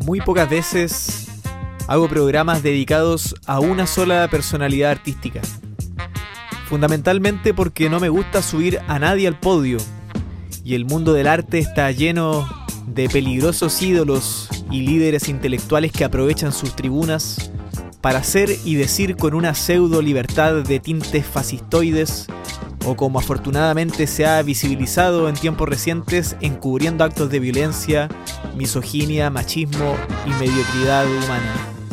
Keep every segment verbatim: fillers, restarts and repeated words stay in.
Muy pocas veces hago programas dedicados a una sola personalidad artística. Fundamentalmente porque no me gusta subir a nadie al podio, y el mundo del arte está lleno de peligrosos ídolos y líderes intelectuales que aprovechan sus tribunas para hacer y decir con una pseudo libertad de tintes fascistoides, o como afortunadamente se ha visibilizado en tiempos recientes, encubriendo actos de violencia, misoginia, machismo y mediocridad humana.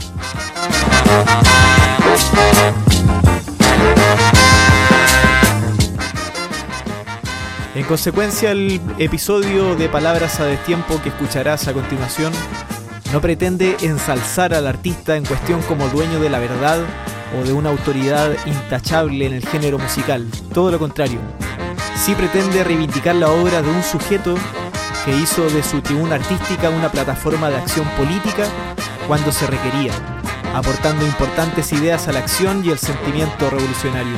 En consecuencia, el episodio de Palabras a Destiempo que escucharás a continuación no pretende ensalzar al artista en cuestión como dueño de la verdad o de una autoridad intachable en el género musical. Todo lo contrario. Sí pretende reivindicar la obra de un sujeto que hizo de su tribuna artística una plataforma de acción política cuando se requería, aportando importantes ideas a la acción y el sentimiento revolucionario.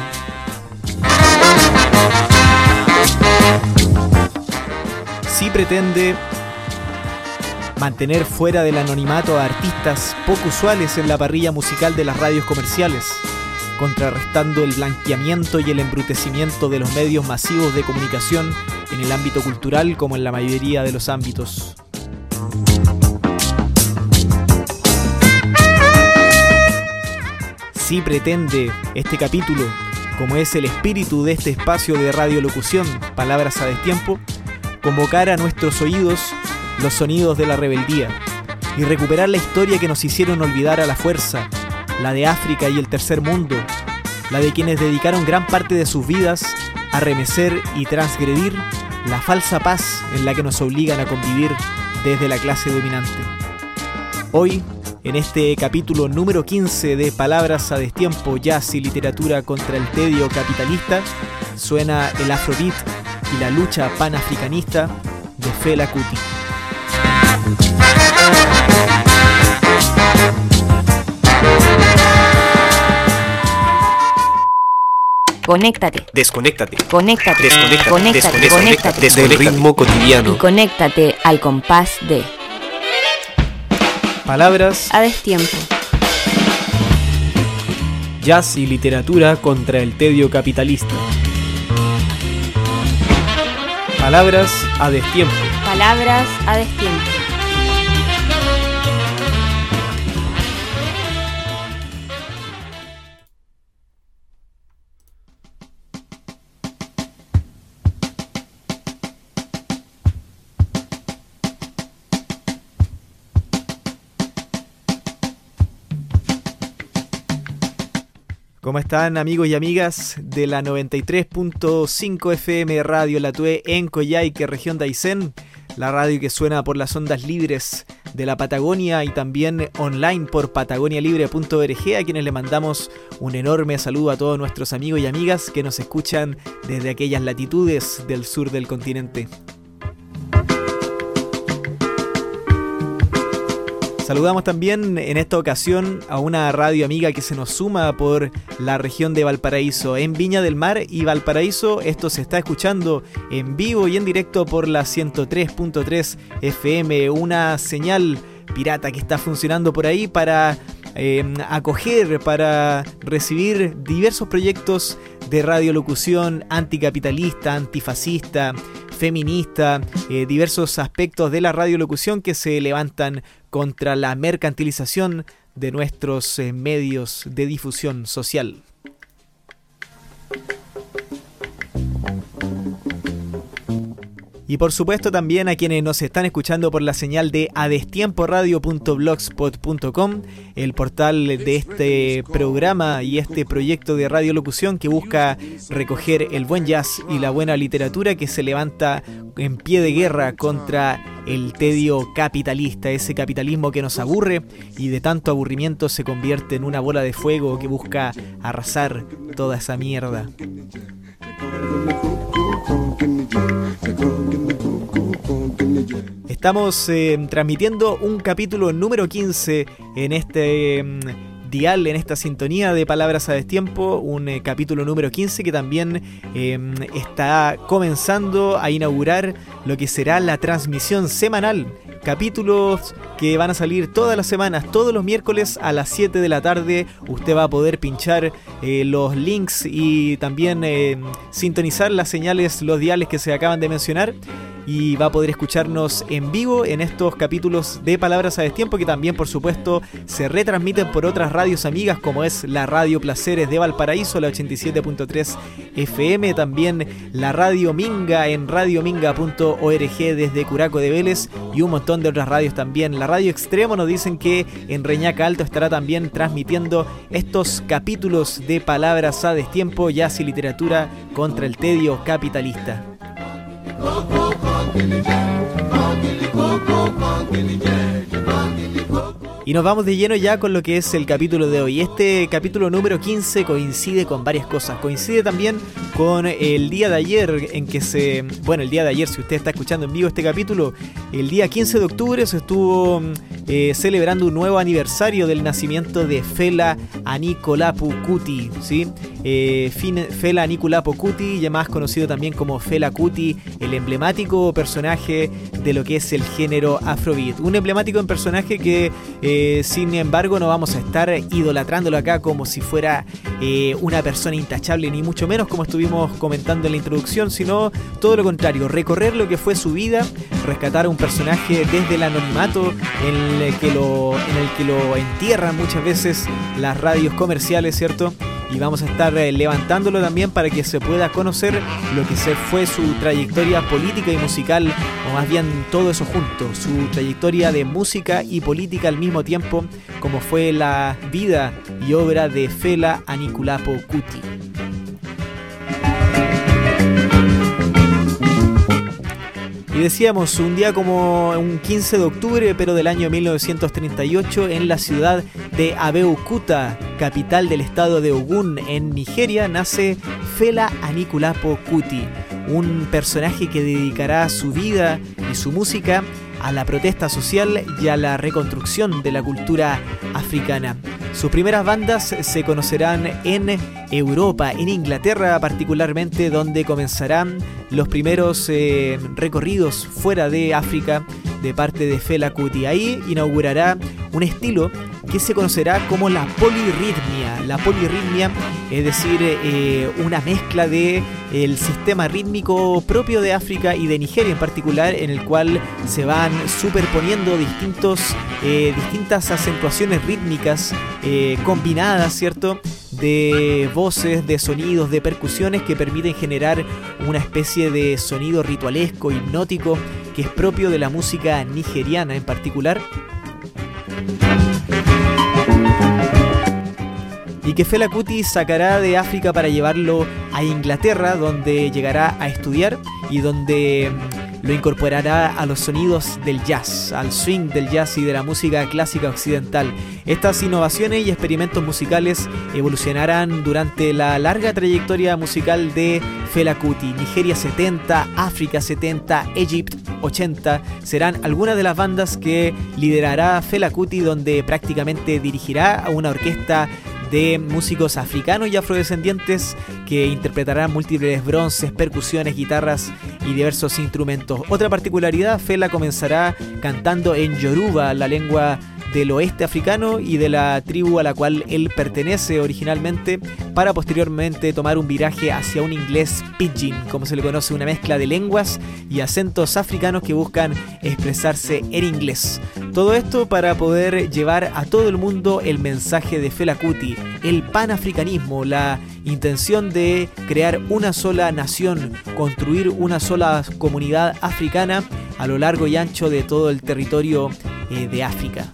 Sí pretende mantener fuera del anonimato a artistas poco usuales en la parrilla musical de las radios comerciales, contrarrestando el blanqueamiento y el embrutecimiento de los medios masivos de comunicación en el ámbito cultural como en la mayoría de los ámbitos. Sí pretende este capítulo, como es el espíritu de este espacio de radiolocución, Palabras a Destiempo, convocar a nuestros oídos los sonidos de la rebeldía y recuperar la historia que nos hicieron olvidar a la fuerza, la de África y el tercer mundo, la de quienes dedicaron gran parte de sus vidas a remecer y transgredir la falsa paz en la que nos obligan a convivir desde la clase dominante. Hoy, en este capítulo número quince de Palabras a Destiempo, Jazz y Literatura contra el Tedio Capitalista, suena el Afrobeat y la lucha panafricanista de Fela Kuti. Conéctate. Desconéctate. Conéctate. Desconéctate. Conéctate. Desconéctate. Desde el ritmo cotidiano. Y conéctate al compás de Palabras a Destiempo. Jazz y literatura contra el tedio capitalista. Palabras a Destiempo. Palabras a Destiempo. ¿Cómo están, amigos y amigas de la noventa y tres punto cinco F M Radio La Tue en Coyhaique, región de Aysén? La radio que suena por las ondas libres de la Patagonia y también online por patagonia libre punto org, a quienes le mandamos un enorme saludo a todos nuestros amigos y amigas que nos escuchan desde aquellas latitudes del sur del continente. Saludamos también en esta ocasión a una radio amiga que se nos suma por la región de Valparaíso. En Viña del Mar y Valparaíso esto se está escuchando en vivo y en directo por la ciento tres punto tres F M, una señal pirata que está funcionando por ahí para eh, acoger, para recibir diversos proyectos de radiolocución anticapitalista, antifascista, feminista, eh, diversos aspectos de la radiolocución que se levantan contra la mercantilización de nuestros eh, medios de difusión social. Y por supuesto también a quienes nos están escuchando por la señal de adestiemporadio punto blogspot punto com, el portal de este programa y este proyecto de radiolocución que busca recoger el buen jazz y la buena literatura que se levanta en pie de guerra contra el tedio capitalista, ese capitalismo que nos aburre y de tanto aburrimiento se convierte en una bola de fuego que busca arrasar toda esa mierda. Estamos eh, transmitiendo un capítulo número quince en este eh, dial, en esta sintonía de Palabras a Destiempo, un eh, capítulo número quince que también eh, está comenzando a inaugurar lo que será la transmisión semanal capítulos que van a salir todas las semanas, todos los miércoles a las siete de la tarde. Usted va a poder pinchar eh, los links y también eh, sintonizar las señales, los diales que se acaban de mencionar, y va a poder escucharnos en vivo en estos capítulos de Palabras a Destiempo, que también, por supuesto, se retransmiten por otras radios amigas, como es la Radio Placeres de Valparaíso, la ochenta y siete punto tres F M, también la Radio Minga en radio minga punto org desde Curaco de Vélez, y un montón de otras radios también. La Radio Extremo nos dicen que en Reñaca Alto estará también transmitiendo estos capítulos de Palabras a Destiempo, jazz y literatura contra el tedio capitalista. Y nos vamos de lleno ya con lo que es el capítulo de hoy. Este capítulo número quince coincide con varias cosas. Coincide también con el día de ayer en que se... Bueno, el día de ayer, si usted está escuchando en vivo este capítulo, el día quince de octubre se estuvo eh, celebrando un nuevo aniversario del nacimiento de Fela Anikulapo Kuti, ¿sí? Eh, Fela Anikulapo Kuti, ya más conocido también como Fela Kuti, el emblemático personaje de lo que es el género Afrobeat. Un emblemático personaje que... Eh, Eh, sin embargo, no vamos a estar idolatrándolo acá como si fuera eh, una persona intachable, ni mucho menos como estuvimos comentando en la introducción, sino todo lo contrario, recorrer lo que fue su vida, rescatar a un personaje desde el anonimato en el que lo, en el que lo entierran muchas veces las radios comerciales, ¿cierto? Y vamos a estar eh, levantándolo también para que se pueda conocer lo que se fue su trayectoria política y musical, o más bien todo eso junto, su trayectoria de música y política al mismo tiempo, como fue la vida y obra de Fela Anikulapo Kuti. Y decíamos, un día como un quince de octubre, pero del año mil novecientos treinta y ocho, en la ciudad de Abeokuta, capital del estado de Ogun, en Nigeria, nace Fela Anikulapo Kuti, un personaje que dedicará su vida y su música a la protesta social y a la reconstrucción de la cultura africana. Sus primeras bandas se conocerán en Europa, en Inglaterra particularmente, donde comenzarán los primeros eh, recorridos fuera de África de parte de Fela Kuti. Ahí inaugurará un estilo que se conocerá como la polirritmia. La polirritmia, es decir, eh, una mezcla de el sistema rítmico propio de África y de Nigeria en particular, en el cual se van superponiendo distintos, eh, distintas acentuaciones rítmicas eh, combinadas, ¿cierto?, de voces, de sonidos, de percusiones que permiten generar una especie de sonido ritualesco, hipnótico, que es propio de la música nigeriana en particular. Y que Fela Kuti sacará de África para llevarlo a Inglaterra, donde llegará a estudiar y donde lo incorporará a los sonidos del jazz, al swing del jazz y de la música clásica occidental. Estas innovaciones y experimentos musicales evolucionarán durante la larga trayectoria musical de Fela Kuti. Nigeria setenta, África setenta, Egypt ochenta serán algunas de las bandas que liderará Fela Kuti, donde prácticamente dirigirá a una orquesta de músicos africanos y afrodescendientes que interpretarán múltiples bronces, percusiones, guitarras y diversos instrumentos. Otra particularidad, Fela comenzará cantando en Yoruba, la lengua del oeste africano y de la tribu a la cual él pertenece originalmente, para posteriormente tomar un viraje hacia un inglés pidgin, como se le conoce, una mezcla de lenguas y acentos africanos que buscan expresarse en inglés. Todo esto para poder llevar a todo el mundo el mensaje de Fela Kuti, el panafricanismo, la intención de crear una sola nación, construir una sola comunidad africana a lo largo y ancho de todo el territorio eh, de África.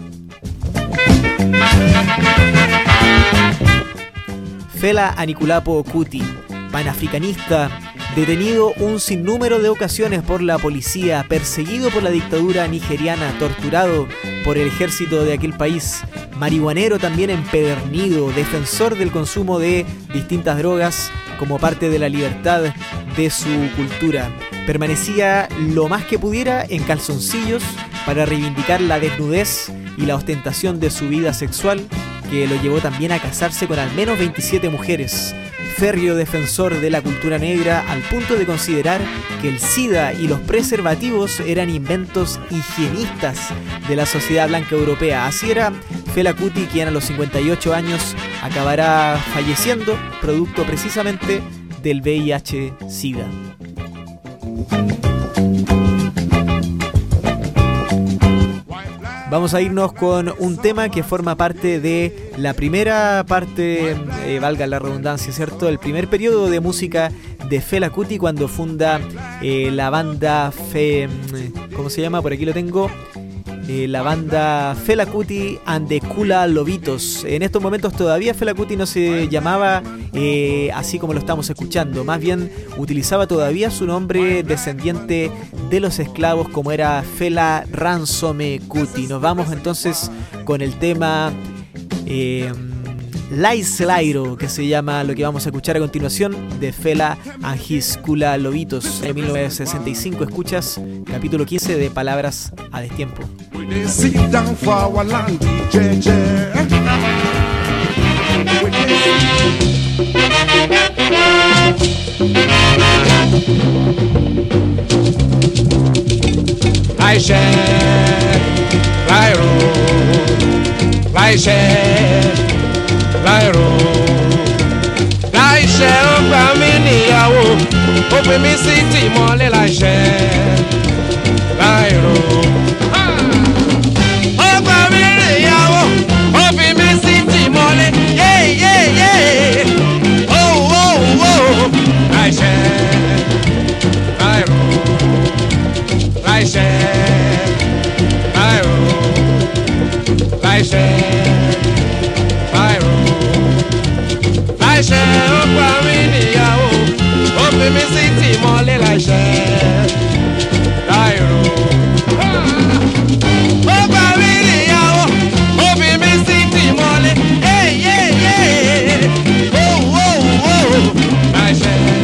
Fela Anikulapo Kuti, panafricanista, detenido un sinnúmero de ocasiones por la policía, perseguido por la dictadura nigeriana, torturado por el ejército de aquel país, marihuanero también empedernido, defensor del consumo de distintas drogas como parte de la libertad de su cultura. Permanecía lo más que pudiera en calzoncillos para reivindicar la desnudez y la ostentación de su vida sexual, que lo llevó también a casarse con al menos veintisiete mujeres. férreo defensor de la cultura negra al punto de considerar que el SIDA y los preservativos eran inventos higienistas de la sociedad blanca europea. Así era Fela Kuti, quien a los cincuenta y ocho años acabará falleciendo, producto precisamente del V I H SIDA. Vamos a irnos con un tema que forma parte de la primera parte, eh, valga la redundancia, ¿cierto? El primer periodo de música de Fela Kuti cuando funda eh, la banda Fe... ¿Cómo se llama? Por aquí lo tengo. Eh, la banda Fela Kuti and the Kula Lobitos. En estos momentos todavía Fela Kuti no se llamaba eh, así como lo estamos escuchando, más bien utilizaba todavía su nombre descendiente de los esclavos, como era Fela Ransome Kuti. Nos vamos entonces con el tema eh, Laislairo, que se llama lo que vamos a escuchar a continuación, de Fela and his Kula Lobitos. En mil novecientos sesenta y cinco escuchas capítulo quince de Palabras a Destiempo. They sit down for our land, J J. I share, I roll, I share, I roll, I share, family, open me city, mole, I share, I roll. I share, I roll, I share, I roll, I share, I roll, I share, oh, family, oh, open me city, mole, I share, I roll, oh, family, oh, open me city, mole, hey, yeah, yeah, oh, oh, oh, I share.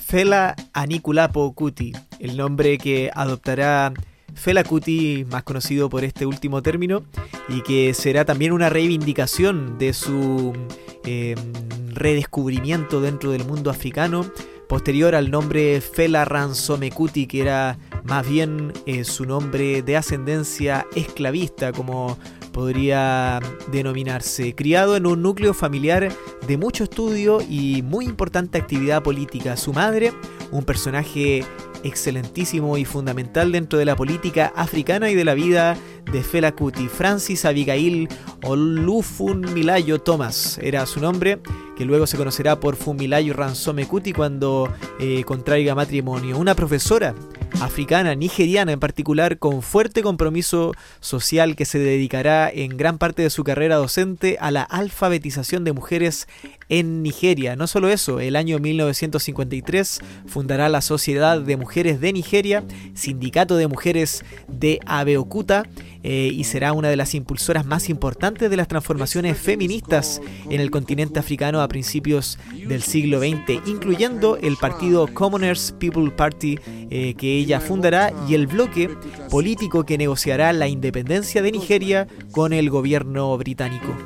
Fela Anikulapo Kuti, el nombre que adoptará Fela Kuti, más conocido por este último término, y que será también una reivindicación de su eh, redescubrimiento dentro del mundo africano, posterior al nombre Fela Ransome Kuti, que era más bien eh, su nombre de ascendencia esclavista, como podría denominarse. Criado en un núcleo familiar de mucho estudio y muy importante actividad política. Su madre, un personaje excelentísimo y fundamental dentro de la política africana y de la vida de Fela Kuti. Francis Abigail Olufunmilayo Thomas era su nombre, que luego se conocerá por Funmilayo Ransome Kuti cuando eh, contraiga matrimonio. Una profesora africana, nigeriana en particular, con fuerte compromiso social, que se dedicará en gran parte de su carrera docente a la alfabetización de mujeres en Nigeria. No solo eso, el año mil novecientos cincuenta y tres fundará la Sociedad de Mujeres de Nigeria, Sindicato de Mujeres de Abeokuta, eh, y será una de las impulsoras más importantes de las transformaciones feministas en el continente africano a principios del siglo veinte, incluyendo el partido Commoners People Party, eh, que ella fundará, y el bloque político que negociará la independencia de Nigeria con el gobierno británico.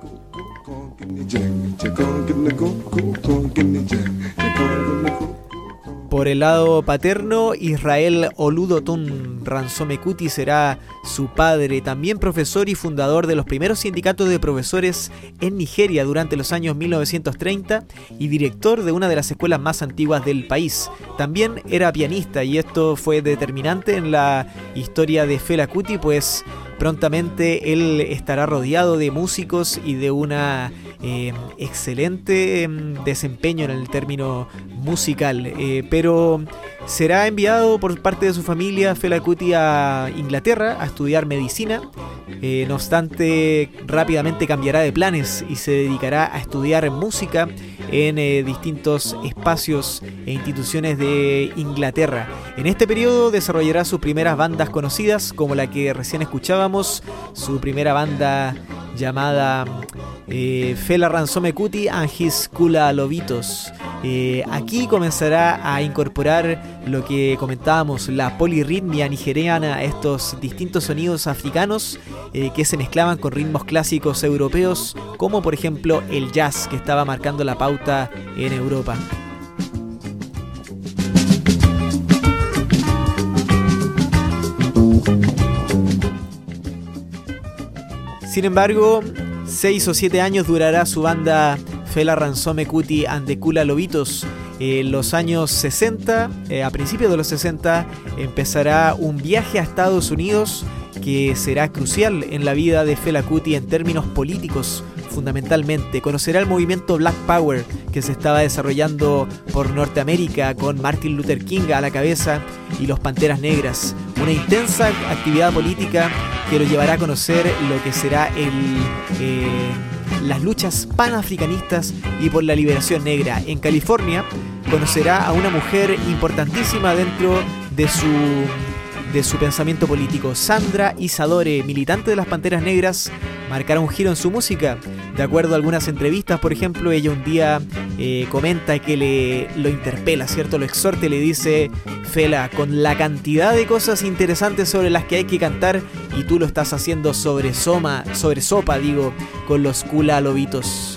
Por el lado paterno, Israel Oludotun Ransome Kuti será su padre, también profesor y fundador de los primeros sindicatos de profesores en Nigeria durante los años mil novecientos treinta y director de una de las escuelas más antiguas del país. También era pianista, y esto fue determinante en la historia de Fela Kuti, pues prontamente él estará rodeado de músicos y de una eh, excelente eh, desempeño en el término musical, eh, pero será enviado por parte de su familia Fela Kuti a Inglaterra a estudiar medicina. Eh, no obstante, rápidamente cambiará de planes y se dedicará a estudiar música en eh, distintos espacios e instituciones de Inglaterra. En este periodo desarrollará sus primeras bandas conocidas, como la que recién escuchábamos, su primera banda llamada eh, Fela Ransome Kuti and His Kula Lobitos. Eh, aquí comenzará a incorporar lo que comentábamos, la polirritmia nigeriana, estos distintos sonidos africanos eh, que se mezclaban con ritmos clásicos europeos, como por ejemplo el jazz, que estaba marcando la pauta en Europa. Sin embargo, seis o siete años durará su banda Fela Ransome Kuti and the Kula Lobitos. En los años sesenta, eh, a principios de los sesenta, empezará un viaje a Estados Unidos que será crucial en la vida de Fela Kuti en términos políticos, fundamentalmente. Conocerá el movimiento Black Power que se estaba desarrollando por Norteamérica, con Martin Luther King a la cabeza y los Panteras Negras. Una intensa actividad política que lo llevará a conocer lo que será el... Eh, las luchas panafricanistas y por la liberación negra. En California conocerá a una mujer importantísima dentro de su, de su pensamiento político. Sandra Isadore, militante de las Panteras Negras, marcará un giro en su música. De acuerdo a algunas entrevistas, por ejemplo, ella un día eh, comenta que le, lo interpela, ¿cierto? Lo exhorta y le dice: Fela, con la cantidad de cosas interesantes sobre las que hay que cantar, y tú lo estás haciendo sobre, soma, sobre sopa, digo, con los Kula Lobitos.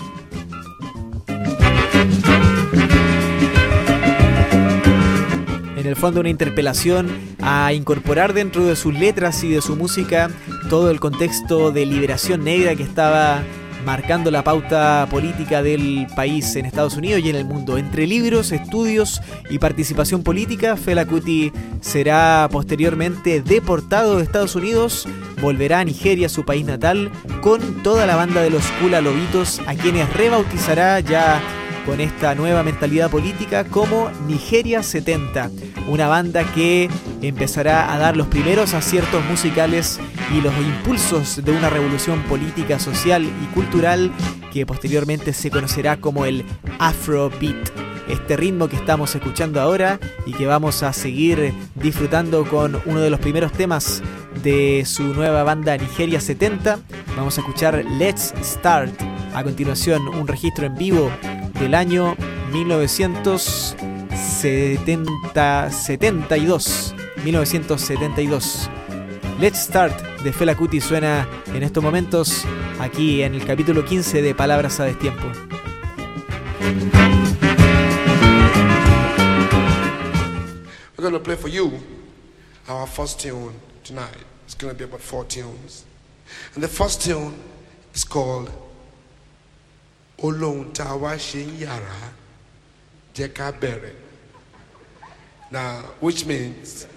En el fondo, una interpelación a incorporar dentro de sus letras y de su música todo el contexto de liberación negra que estaba marcando la pauta política del país en Estados Unidos y en el mundo. Entre libros, estudios y participación política, Fela Kuti será posteriormente deportado de Estados Unidos, volverá a Nigeria, su país natal, con toda la banda de los Kula Lobitos, a quienes rebautizará ya con esta nueva mentalidad política como Nigeria setenta, una banda que empezará a dar los primeros aciertos musicales y los impulsos de una revolución política, social y cultural que posteriormente se conocerá como el Afrobeat. Este ritmo que estamos escuchando ahora y que vamos a seguir disfrutando con uno de los primeros temas de su nueva banda Nigeria setenta. Vamos a escuchar Let's Start. A continuación, un registro en vivo del año mil novecientos setenta, setenta y dos, mil novecientos setenta y dos. Let's Start de Fela Kuti suena en estos momentos aquí en el capítulo quince de Palabras a Destiempo. We're going to play for you our first tune tonight. It's going to be about four tunes. And the first tune is called Olohun Tawa Shin Yara Jeka Bere. Now, which means,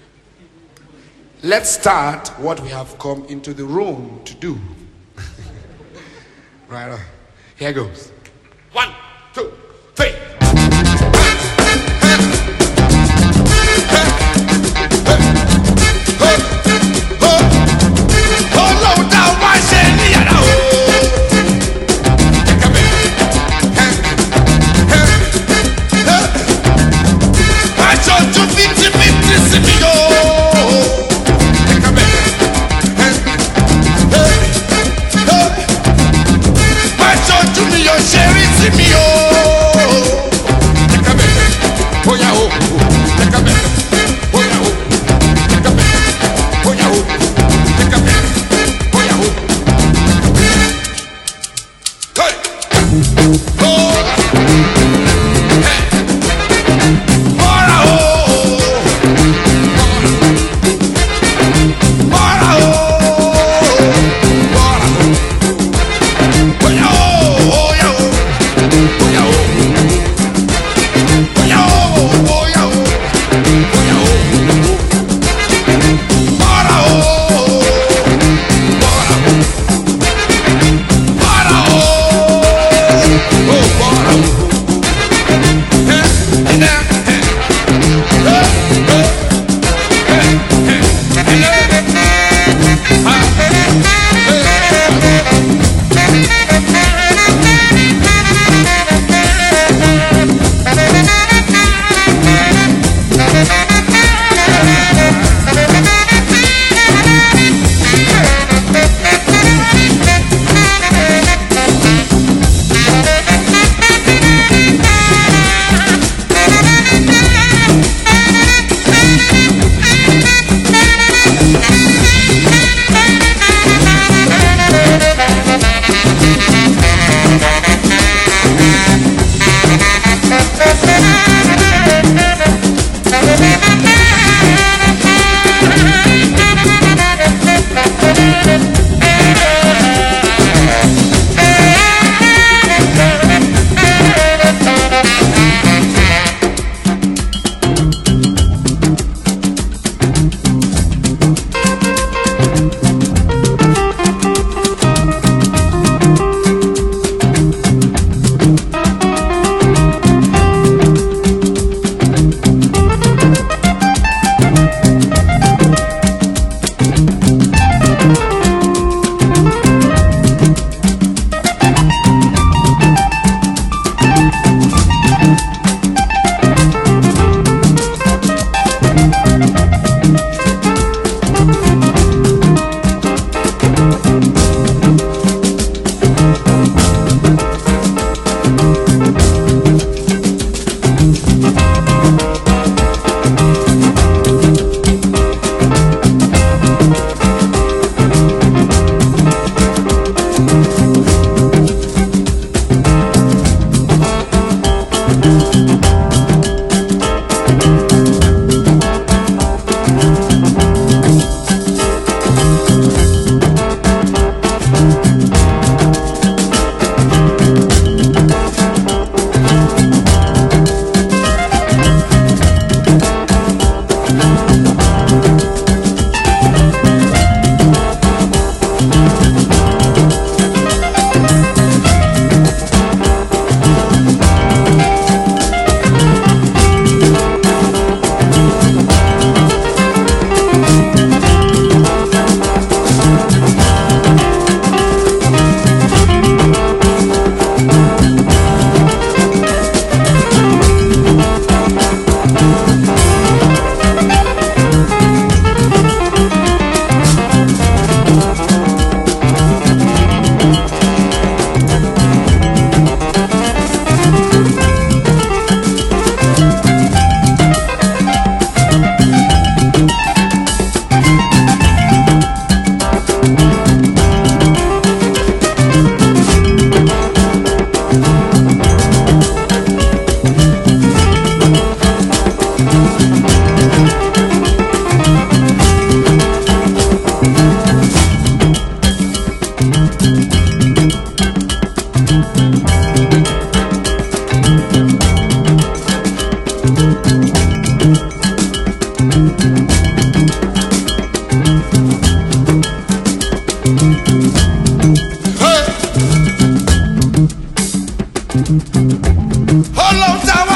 let's start what we have come into the room to do. Right on. Here goes. One, two, three.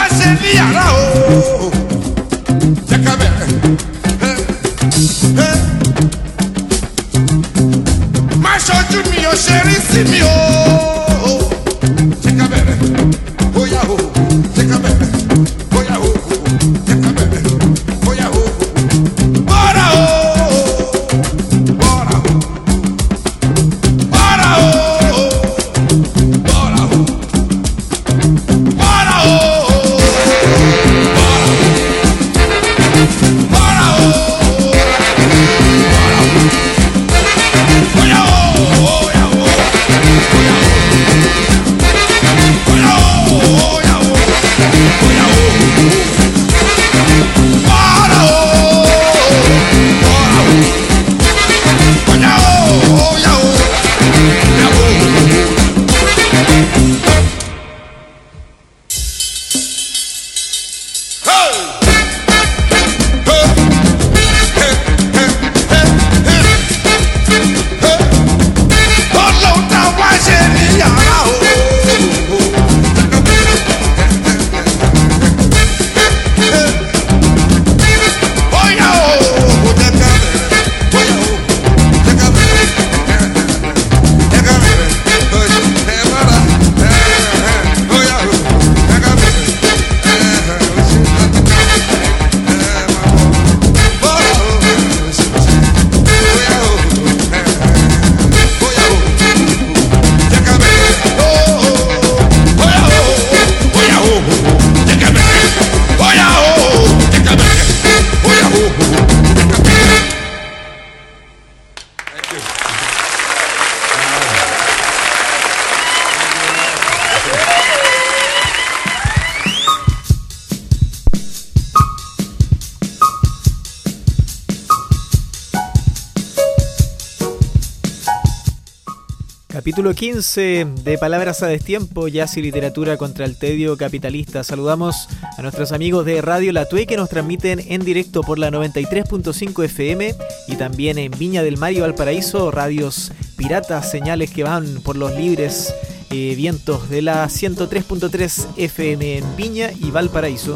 Capítulo quince de Palabras a Destiempo, Jazz y Literatura contra el Tedio Capitalista. Saludamos a nuestros amigos de Radio La Tue que nos transmiten en directo por la noventa y tres punto cinco F M y también en Viña del Mar y Valparaíso, radios piratas, señales que van por los libres eh, vientos de la ciento tres punto tres F M en Viña y Valparaíso.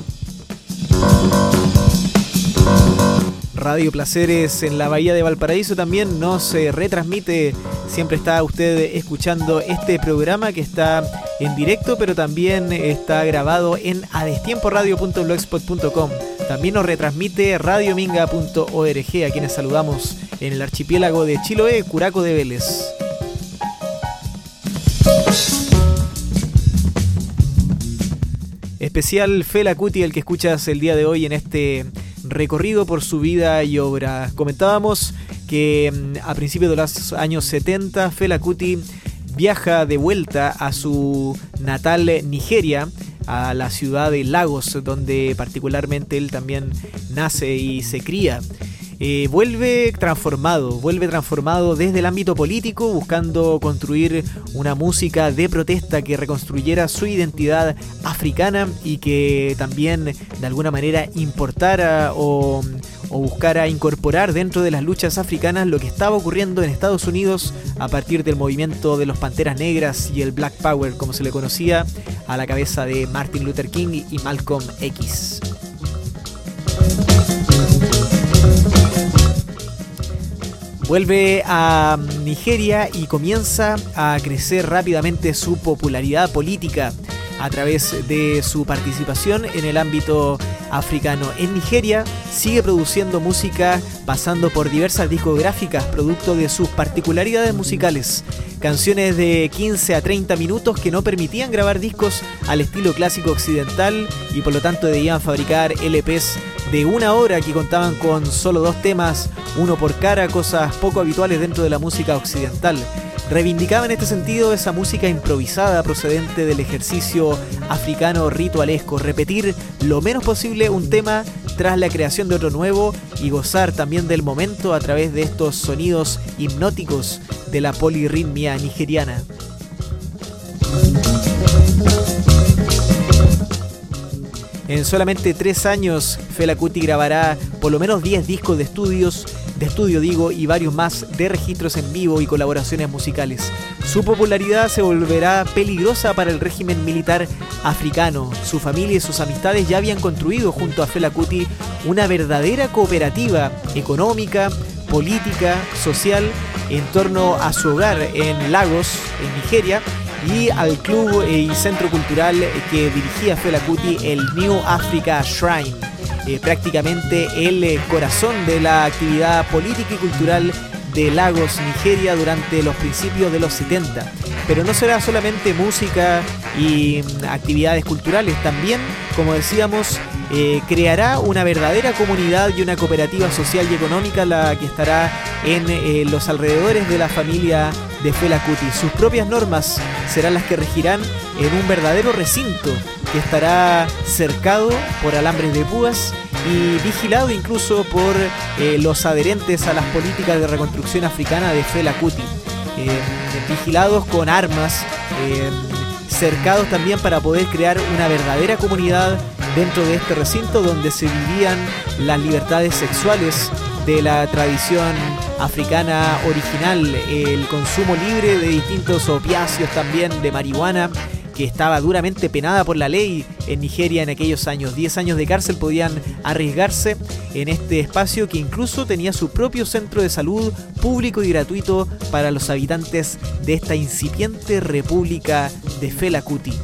Radio Placeres en la Bahía de Valparaíso también nos eh, retransmite. Siempre está usted escuchando este programa que está en directo, pero también está grabado en adestiemporadio punto blogspot punto com. También nos retransmite radiominga punto org, a quienes saludamos en el archipiélago de Chiloé, Curaco de Vélez. Especial Fela Kuti, el que escuchas el día de hoy en este recorrido por su vida y obra. Comentábamos que a principios de los años setenta Fela Kuti viaja de vuelta a su natal Nigeria, a la ciudad de Lagos, donde particularmente él también nace y se cría. Eh, vuelve transformado, vuelve transformado desde el ámbito político, buscando construir una música de protesta que reconstruyera su identidad africana y que también de alguna manera importara o, o buscara incorporar dentro de las luchas africanas lo que estaba ocurriendo en Estados Unidos a partir del movimiento de los Panteras Negras y el Black Power, como se le conocía, a la cabeza de Martin Luther King y Malcolm X. Vuelve a Nigeria y comienza a crecer rápidamente su popularidad política a través de su participación en el ámbito africano. En Nigeria sigue produciendo música pasando por diversas discográficas, producto de sus particularidades musicales. Canciones de quince a treinta minutos que no permitían grabar discos al estilo clásico occidental y por lo tanto debían fabricar L Pes de una hora que contaban con solo dos temas, uno por cara, cosas poco habituales dentro de la música occidental. Reivindicaba en este sentido esa música improvisada procedente del ejercicio africano ritualesco, repetir lo menos posible un tema tras la creación de otro nuevo y gozar también del momento a través de estos sonidos hipnóticos de la polirritmia nigeriana. En solamente tres años, Fela Kuti grabará por lo menos diez discos de estudios de estudio digo, y varios más de registros en vivo y colaboraciones musicales. Su popularidad se volverá peligrosa para el régimen militar africano. Su familia y sus amistades ya habían construido junto a Fela Kuti una verdadera cooperativa económica, política, social, en torno a su hogar en Lagos, en Nigeria, y al club y centro cultural que dirigía Fela Kuti, el New Africa Shrine, eh, prácticamente el eh, corazón de la actividad política y cultural de Lagos, Nigeria, durante los principios de los setenta. Pero no será solamente música y mm, actividades culturales, también, como decíamos, eh, creará una verdadera comunidad y una cooperativa social y económica, la que estará en eh, los alrededores de la familia de Fela Kuti. Sus propias normas serán las que regirán en un verdadero recinto que estará cercado por alambres de púas y vigilado incluso por eh, los adherentes a las políticas de reconstrucción africana de Fela Kuti. Eh, vigilados con armas, eh, cercados también para poder crear una verdadera comunidad dentro de este recinto donde se vivían las libertades sexuales de la tradición africana original, el consumo libre de distintos opiáceos, también de marihuana, que estaba duramente penada por la ley en Nigeria en aquellos años. diez años de cárcel podían arriesgarse en este espacio, que incluso tenía su propio centro de salud público y gratuito para los habitantes de esta incipiente república de Fela Kuti.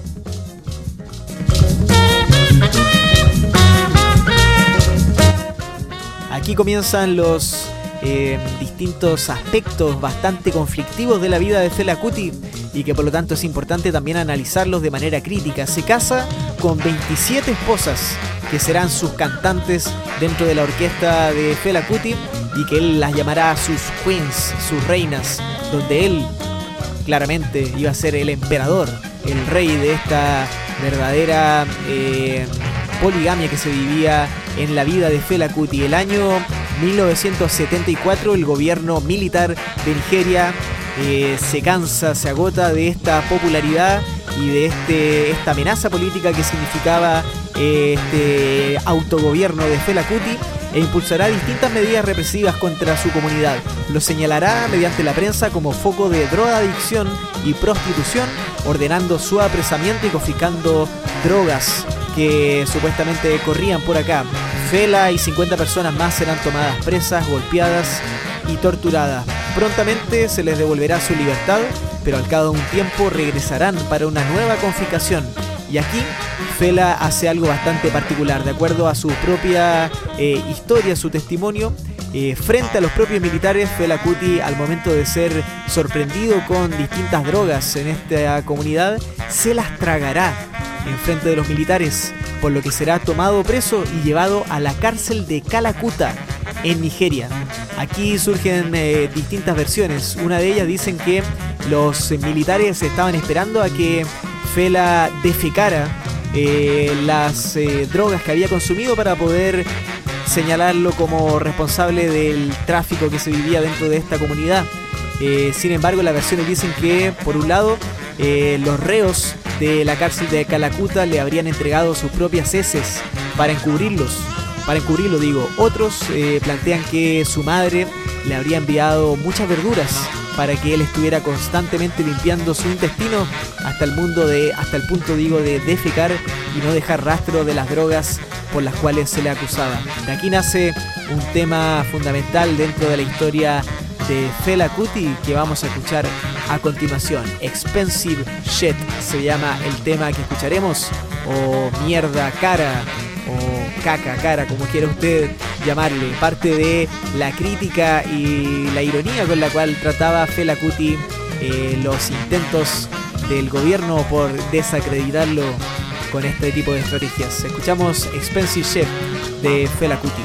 Aquí comienzan los eh, distintos aspectos bastante conflictivos de la vida de Fela Kuti, y que por lo tanto es importante también analizarlos de manera crítica. Se casa con veintisiete esposas que serán sus cantantes dentro de la orquesta de Fela Kuti, y que él las llamará sus queens, sus reinas, donde él claramente iba a ser el emperador, el rey de esta verdadera eh, poligamia que se vivía en la vida de Fela Kuti. El año mil novecientos setenta y cuatro, el gobierno militar de Nigeria eh, se cansa, se agota de esta popularidad y de este, esta amenaza política que significaba eh, este autogobierno de Fela Kuti, e impulsará distintas medidas represivas contra su comunidad. Lo señalará mediante la prensa como foco de drogadicción y prostitución, ordenando su apresamiento y confiscando drogas que supuestamente corrían por acá. Fela y cincuenta personas más serán tomadas presas, golpeadas y torturadas. Prontamente se les devolverá su libertad, pero al cabo de un tiempo regresarán para una nueva confiscación. Y aquí Fela hace algo bastante particular. De acuerdo a su propia eh, historia, su testimonio, eh, frente a los propios militares, Fela Kuti, al momento de ser sorprendido con distintas drogas en esta comunidad, se las tragará en frente de los militares, por lo que será tomado preso y llevado a la cárcel de Calacuta, en Nigeria. Aquí surgen eh, distintas versiones. Una de ellas dicen que los militares estaban esperando a que Fela defecara eh, las eh, drogas que había consumido para poder señalarlo como responsable del tráfico que se vivía dentro de esta comunidad. Eh, sin embargo, las versiones dicen que, por un lado, eh, los reos de la cárcel de Calacuta le habrían entregado sus propias heces para encubrirlos, para encubrirlo digo. Otros eh, plantean que su madre le habría enviado muchas verduras para que él estuviera constantemente limpiando su intestino hasta el mundo de, hasta el punto digo de defecar y no dejar rastro de las drogas por las cuales se le acusaba. De aquí nace un tema fundamental dentro de la historia de Fela Kuti que vamos a escuchar a continuación. Expensive Shit se llama el tema que escucharemos, o mierda cara, o caca cara, como quiera usted llamarle. Parte de la crítica y la ironía con la cual trataba Fela Kuti eh, los intentos del gobierno por desacreditarlo con este tipo de estrategias. Escuchamos Expensive Shit de Fela Kuti.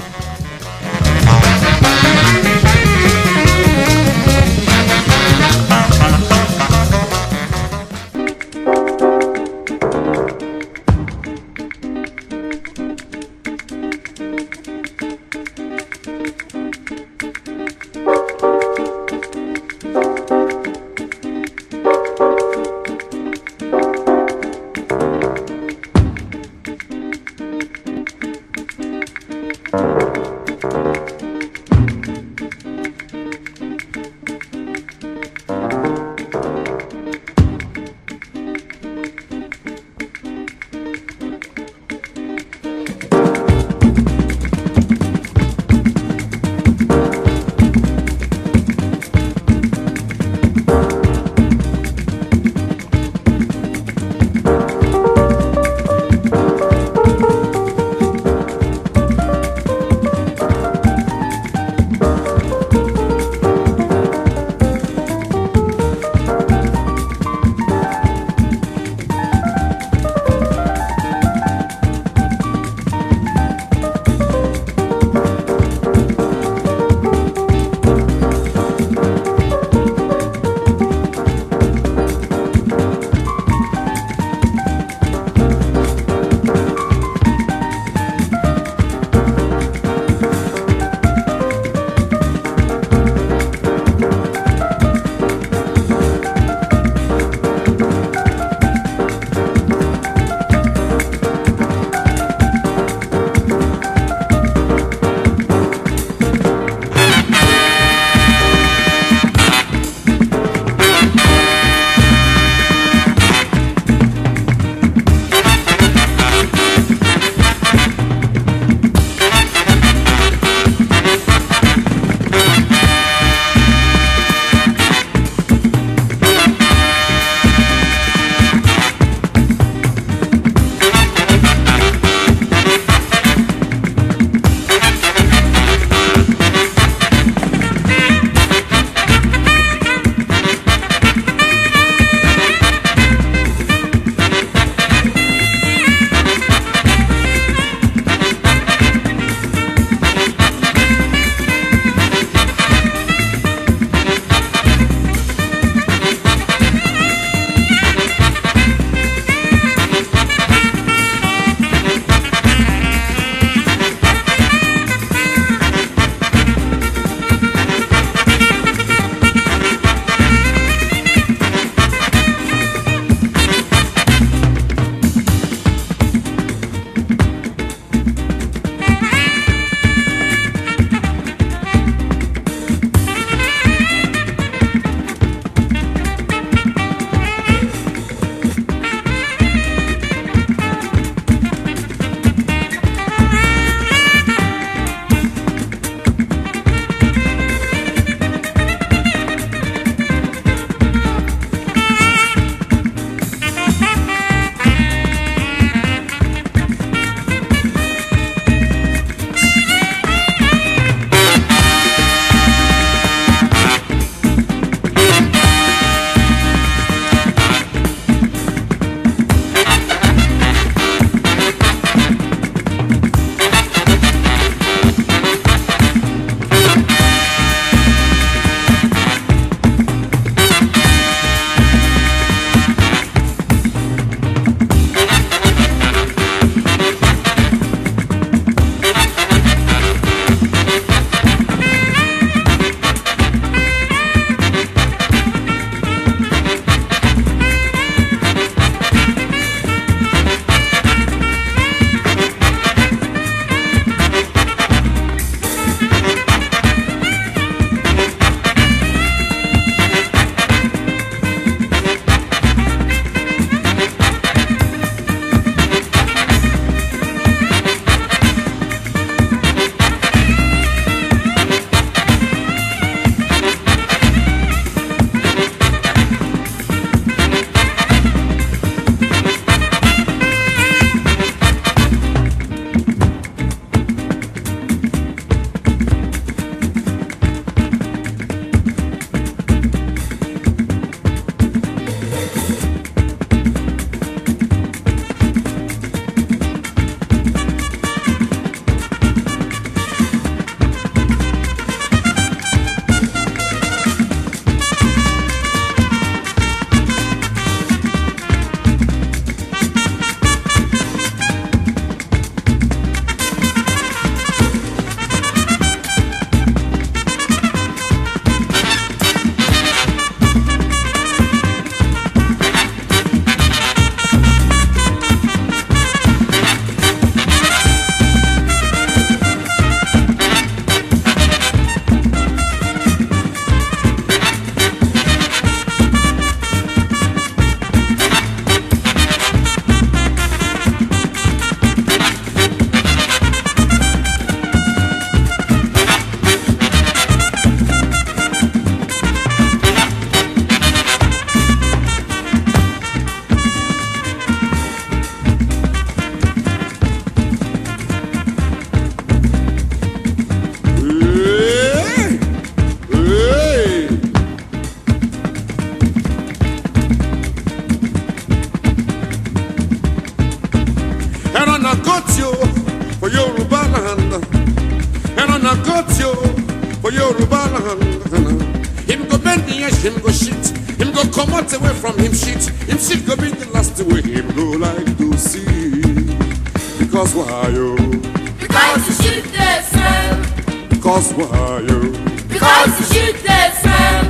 Yoruba land. Him go bend the edge, him go shit. Him go come out away from him shit. Him shit go be the last way him go like to see. Because why you? Because the shit they smell. Because why you? Because the shit they smell.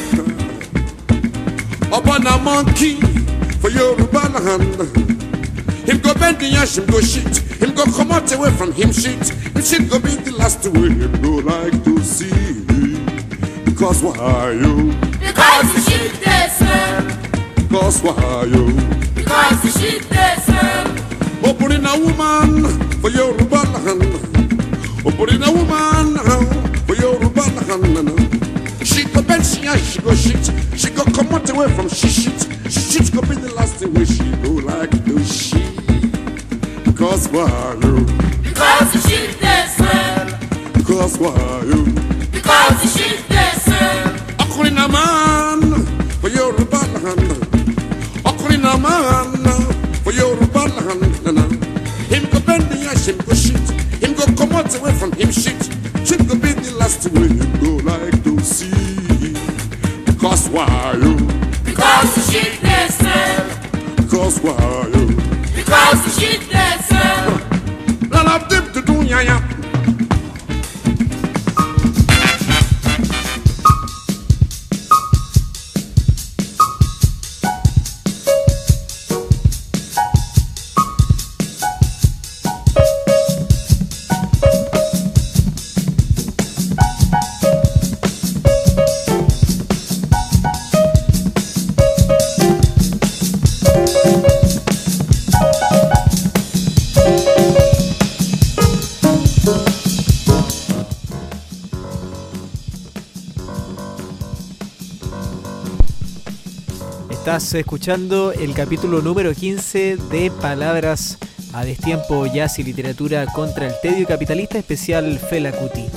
Upon a monkey for Yoruba land. Him go bend the ash, him go shit. Him go come out away from him shit. Him shit go be the last way him go like to see. Because why you? Because the shit they smell. Because why you? Because the shit they smell. Opening a woman for Yoruba land. Opening a woman for Yoruba land. She go bend, she ash, she go shit. She go come out away from she shit. She shit go be the last way she go like to see. Because why you? Because the shit they smell. Because why you? Because the shit they smell. Calling a man for Yoruba land. Calling a man for Yoruba land. Him go bend the ash, him go shit. Him go come out away from him shit. Shit go be the last way him go like to see. Because why you? Because the shit they smell. Because why you? Because the shit they smell. None of them to do ya ya. Estás escuchando el capítulo número quince de Palabras a Destiempo, Jazz y Literatura contra el Tedio Capitalista, especial Fela Kuti.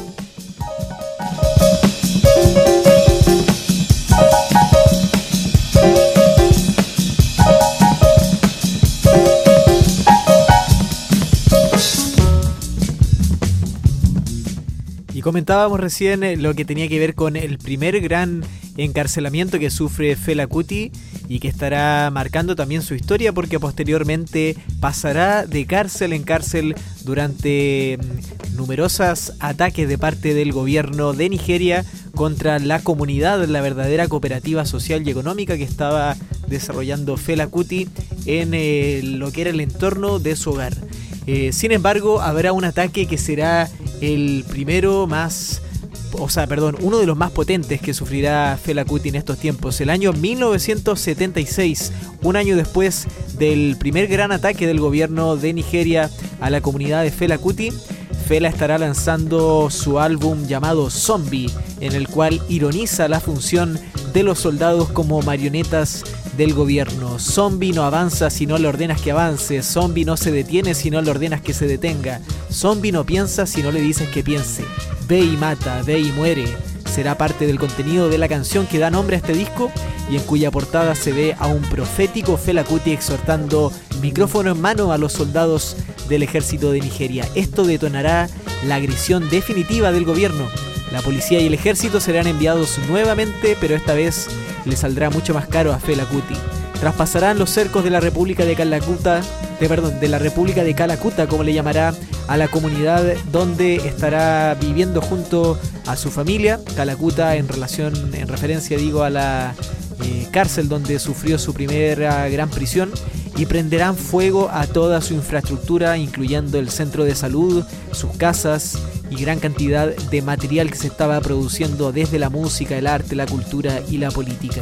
Y comentábamos recién lo que tenía que ver con el primer gran encarcelamiento que sufre Fela Kuti y que estará marcando también su historia, porque posteriormente pasará de cárcel en cárcel durante numerosos ataques de parte del gobierno de Nigeria contra la comunidad, la verdadera cooperativa social y económica que estaba desarrollando Fela Kuti en eh, lo que era el entorno de su hogar. Eh, sin embargo, habrá un ataque que será el primero más, o sea, perdón, uno de los más potentes que sufrirá Fela Kuti en estos tiempos. El año mil novecientos setenta y seis, un año después del primer gran ataque del gobierno de Nigeria a la comunidad de Fela Kuti, Fela estará lanzando su álbum llamado Zombie, en el cual ironiza la función de los soldados como marionetas del gobierno. Zombie no avanza si no le ordenas que avance. Zombie no se detiene si no le ordenas que se detenga. Zombie no piensa si no le dices que piense. Ve y mata, ve y muere. Será parte del contenido de la canción que da nombre a este disco y en cuya portada se ve a un profético Fela Kuti exhortando micrófono en mano a los soldados del ejército de Nigeria. Esto detonará la agresión definitiva del gobierno. La policía y el ejército serán enviados nuevamente, pero esta vez le saldrá mucho más caro a Fela Kuti. Traspasarán los cercos de la República de Calacuta, de, perdón, de la República de Calacuta, como le llamará a la comunidad donde estará viviendo junto a su familia. Calacuta en relación, en referencia, digo, a la eh, cárcel donde sufrió su primera gran prisión, y prenderán fuego a toda su infraestructura, incluyendo el centro de salud, sus casas y gran cantidad de material que se estaba produciendo desde la música, el arte, la cultura y la política.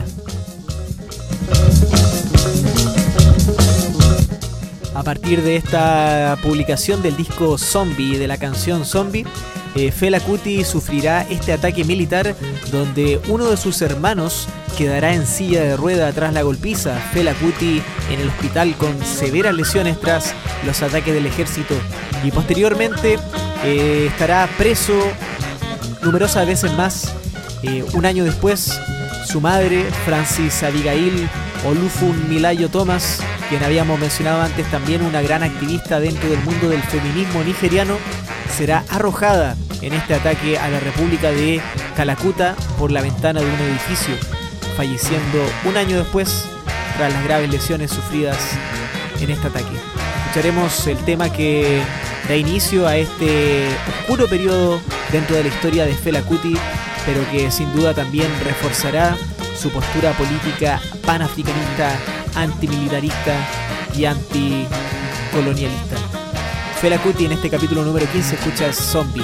A partir de esta publicación del disco Zombie, de la canción Zombie, eh, Fela Kuti sufrirá este ataque militar donde uno de sus hermanos quedará en silla de rueda tras la golpiza. Fela Kuti en el hospital con severas lesiones tras los ataques del ejército, y posteriormente eh, estará preso numerosas veces más. Eh, un año después, su madre, Francis Abigail Olufun Milayo Thomas, quien habíamos mencionado antes, también una gran activista dentro del mundo del feminismo nigeriano, será arrojada en este ataque a la República de Calacuta por la ventana de un edificio, falleciendo un año después tras las graves lesiones sufridas en este ataque. Escucharemos el tema que da inicio a este oscuro periodo dentro de la historia de Fela Kuti, pero que sin duda también reforzará su postura política panafricanista, antimilitarista y anticolonialista. Fela Kuti en este capítulo número quince escucha Zombie.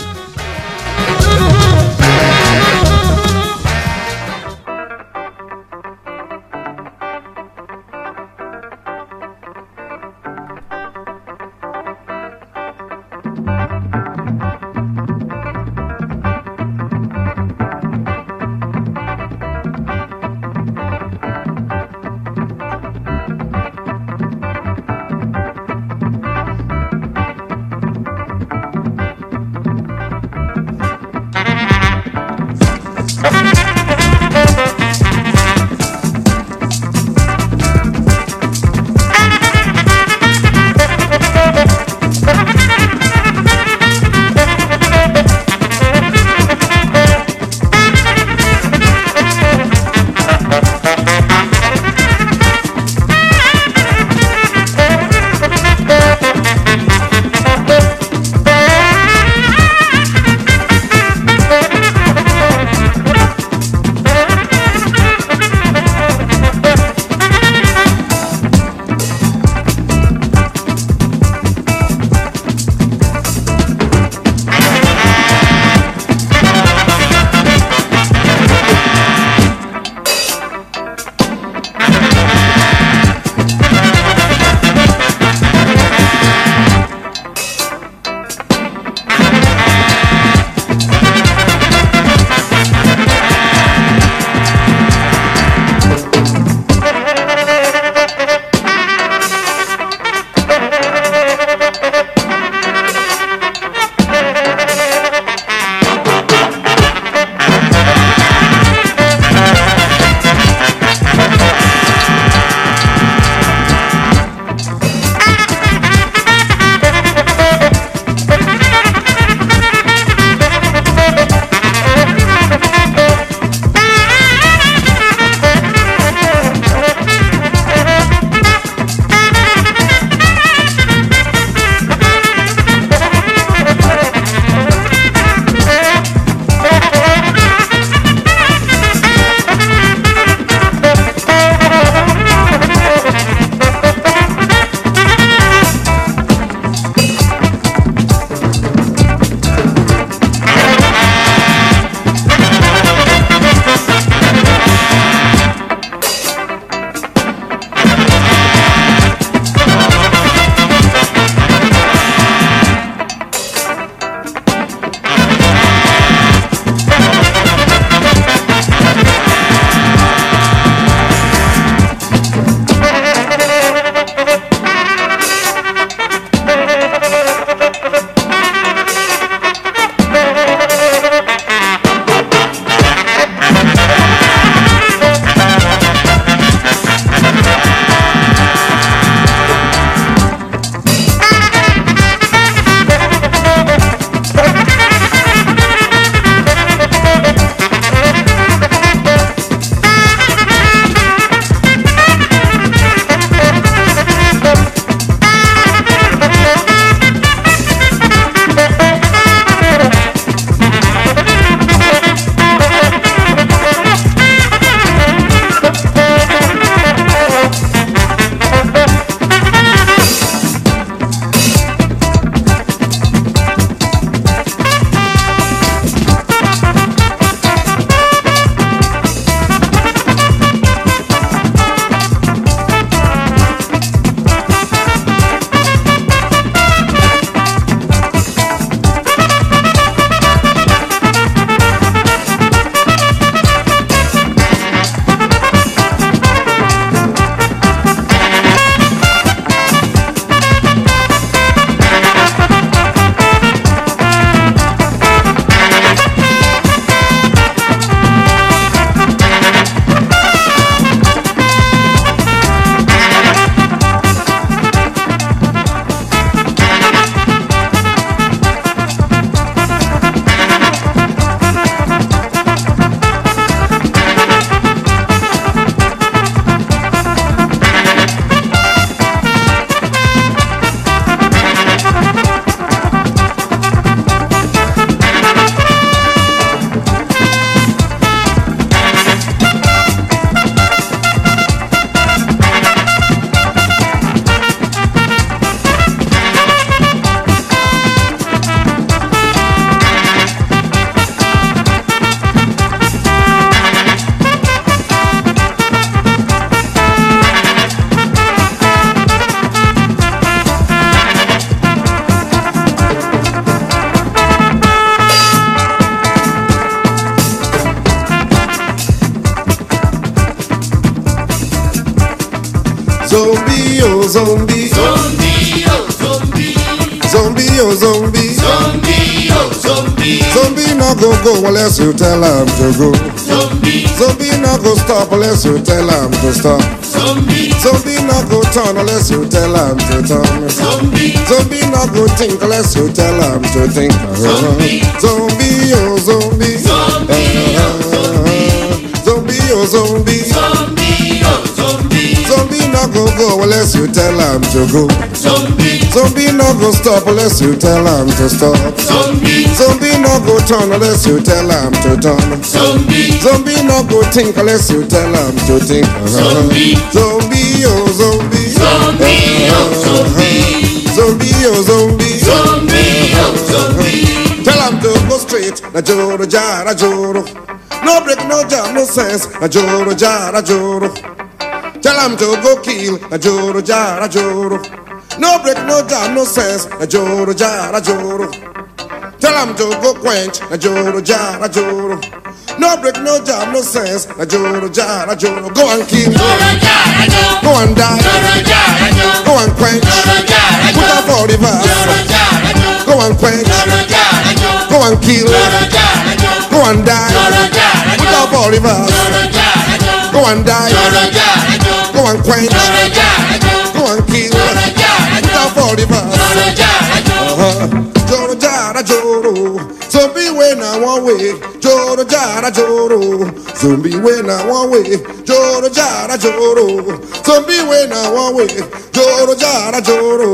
zombie. Zombie, oh zombie. Zombie, oh zombie. Zombie, oh zombie. Zombie not go go unless you tell him to go. Zombie, Zombie not go stop unless you tell him to stop. zombie, Zombie not go turn unless you tell him to turn. zombie, Zombie not go think unless you tell him to think. Zombie. Zombie, oh zombie. Zombie, oh zombie. Zombie, oh zombie. zombie, oh zombie. Zombie not go go unless you tell him to go. Zombie, Zombie not go stop unless you tell him to stop. zombie, Zombie not go turn unless you tell him to turn. zombie, Zombie not go think unless you tell him to think. Zombie. Zombie, oh zombie. zombie, oh zombie. Zombie, oh zombie. Zombie, oh zombie. Tell him to go straight. Na joro jara joro. No break, no jam, no sense. Na joro jara joro. Tell him to go kill. Na joro jara joro. No break, no jam, no sense. Na joro jara joro. Tell him to go quench. Na joro jara joro. No break, no jam, no sense. Na joro jara joro. Go and kill. Joro jara joro. Go and die. Joro jara joro. Go and quench. Joro jara Put joro. up all the Joro verse. jara joro. Go and quench. Joro jara joro. Go and kill. Joro jara joro. Go and die. Joro jara Put joro. up all the verse. Joro jara joro. Go and die. Joro jara joro. Go and quench. Joro jara joro. Go and kill. Joro jara Put joro. up all the verse. Joro jara joro. Uh-huh. Joro jara joro. Zombie way now one way. Joro jara joro. Zombie way now one way. Joro jara joro. Zombie way now one way. Joro jara joro.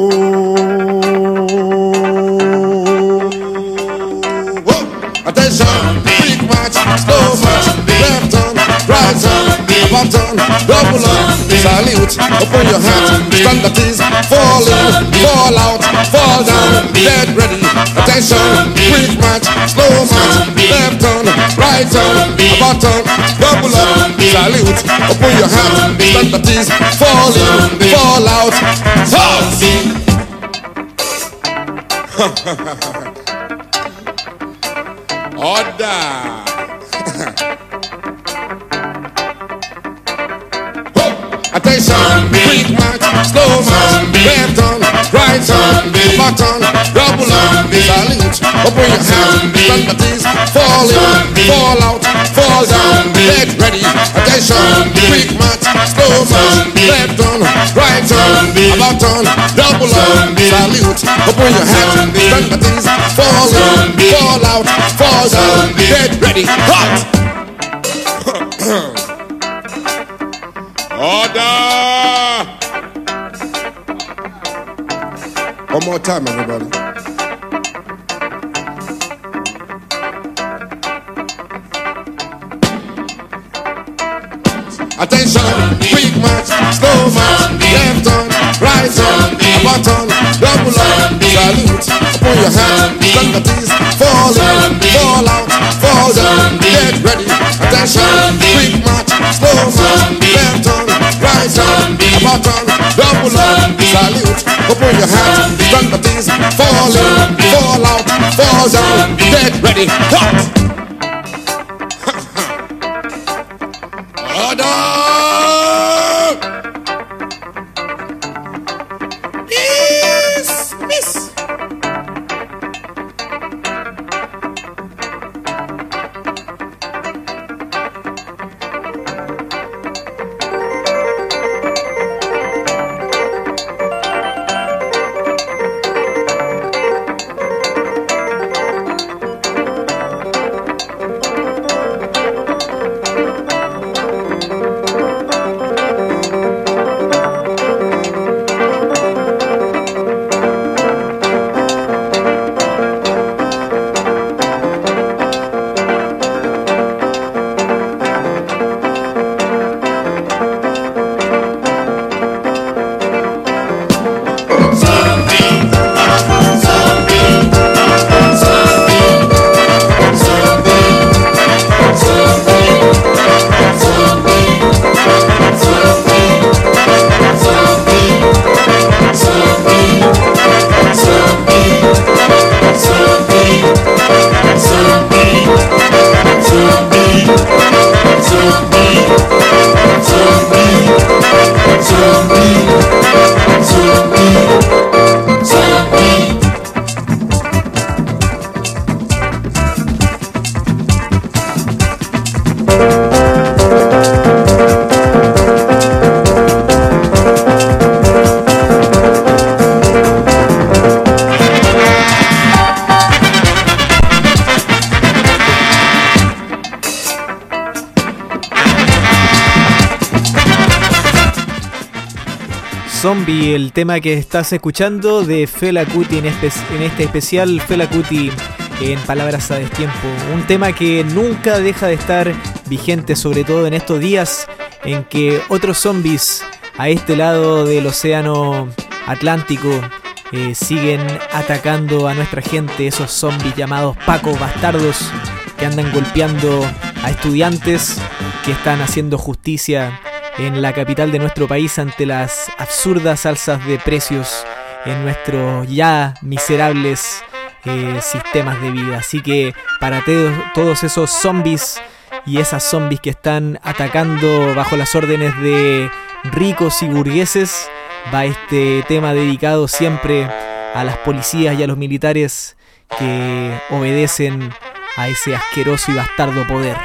Whoa. Attention, big match, slow match, left turn, right turn, about turn, double up, salute, open your hands, stand that is, fall in, fall out, fall down, dead ready. Attention, quick match, slow match, left turn, right turn, about turn, double up, salute, open your hands, stand that is, fall in, fall out, fall. Order. Attention, quick march, slow march, left turn, right turn, back turn, double up, salute, open your hands, stand at ease, fall in, fall out, fall down, get ready. Attention, quick march, slow march, left turn, right turn, about turn, double up, salute, open your hands, stand at ease, fall in, fall out, fall down, get ready. Hot. Order! One more time, everybody. Attention, quick march, slow march, left turn, right turn, about turn, double up, salute, upon your hands, stand at ease, fall in, fall out, fall down, get ready. Attention, quick march, slow march, left turn, right turn, about turn, double up, salute, upon your hands, stand at ease, fall in, fall out, fall down, get ready. Cut! Order! Yes, miss. Zombie, el tema que estás escuchando de Fela Kuti en, espe- en este especial Fela Kuti en Palabras a Destiempo. Un tema que nunca deja de estar vigente, sobre todo en estos días en que otros zombies a este lado del océano Atlántico eh, siguen atacando a nuestra gente, esos zombies llamados Pacos bastardos que andan golpeando a estudiantes que están haciendo justicia en la capital de nuestro país ante las absurdas alzas de precios en nuestros ya miserables eh, sistemas de vida. Así que para te- todos esos zombies y esas zombies que están atacando bajo las órdenes de ricos y burgueses, va este tema dedicado siempre a las policías y a los militares que obedecen a ese asqueroso y bastardo poder.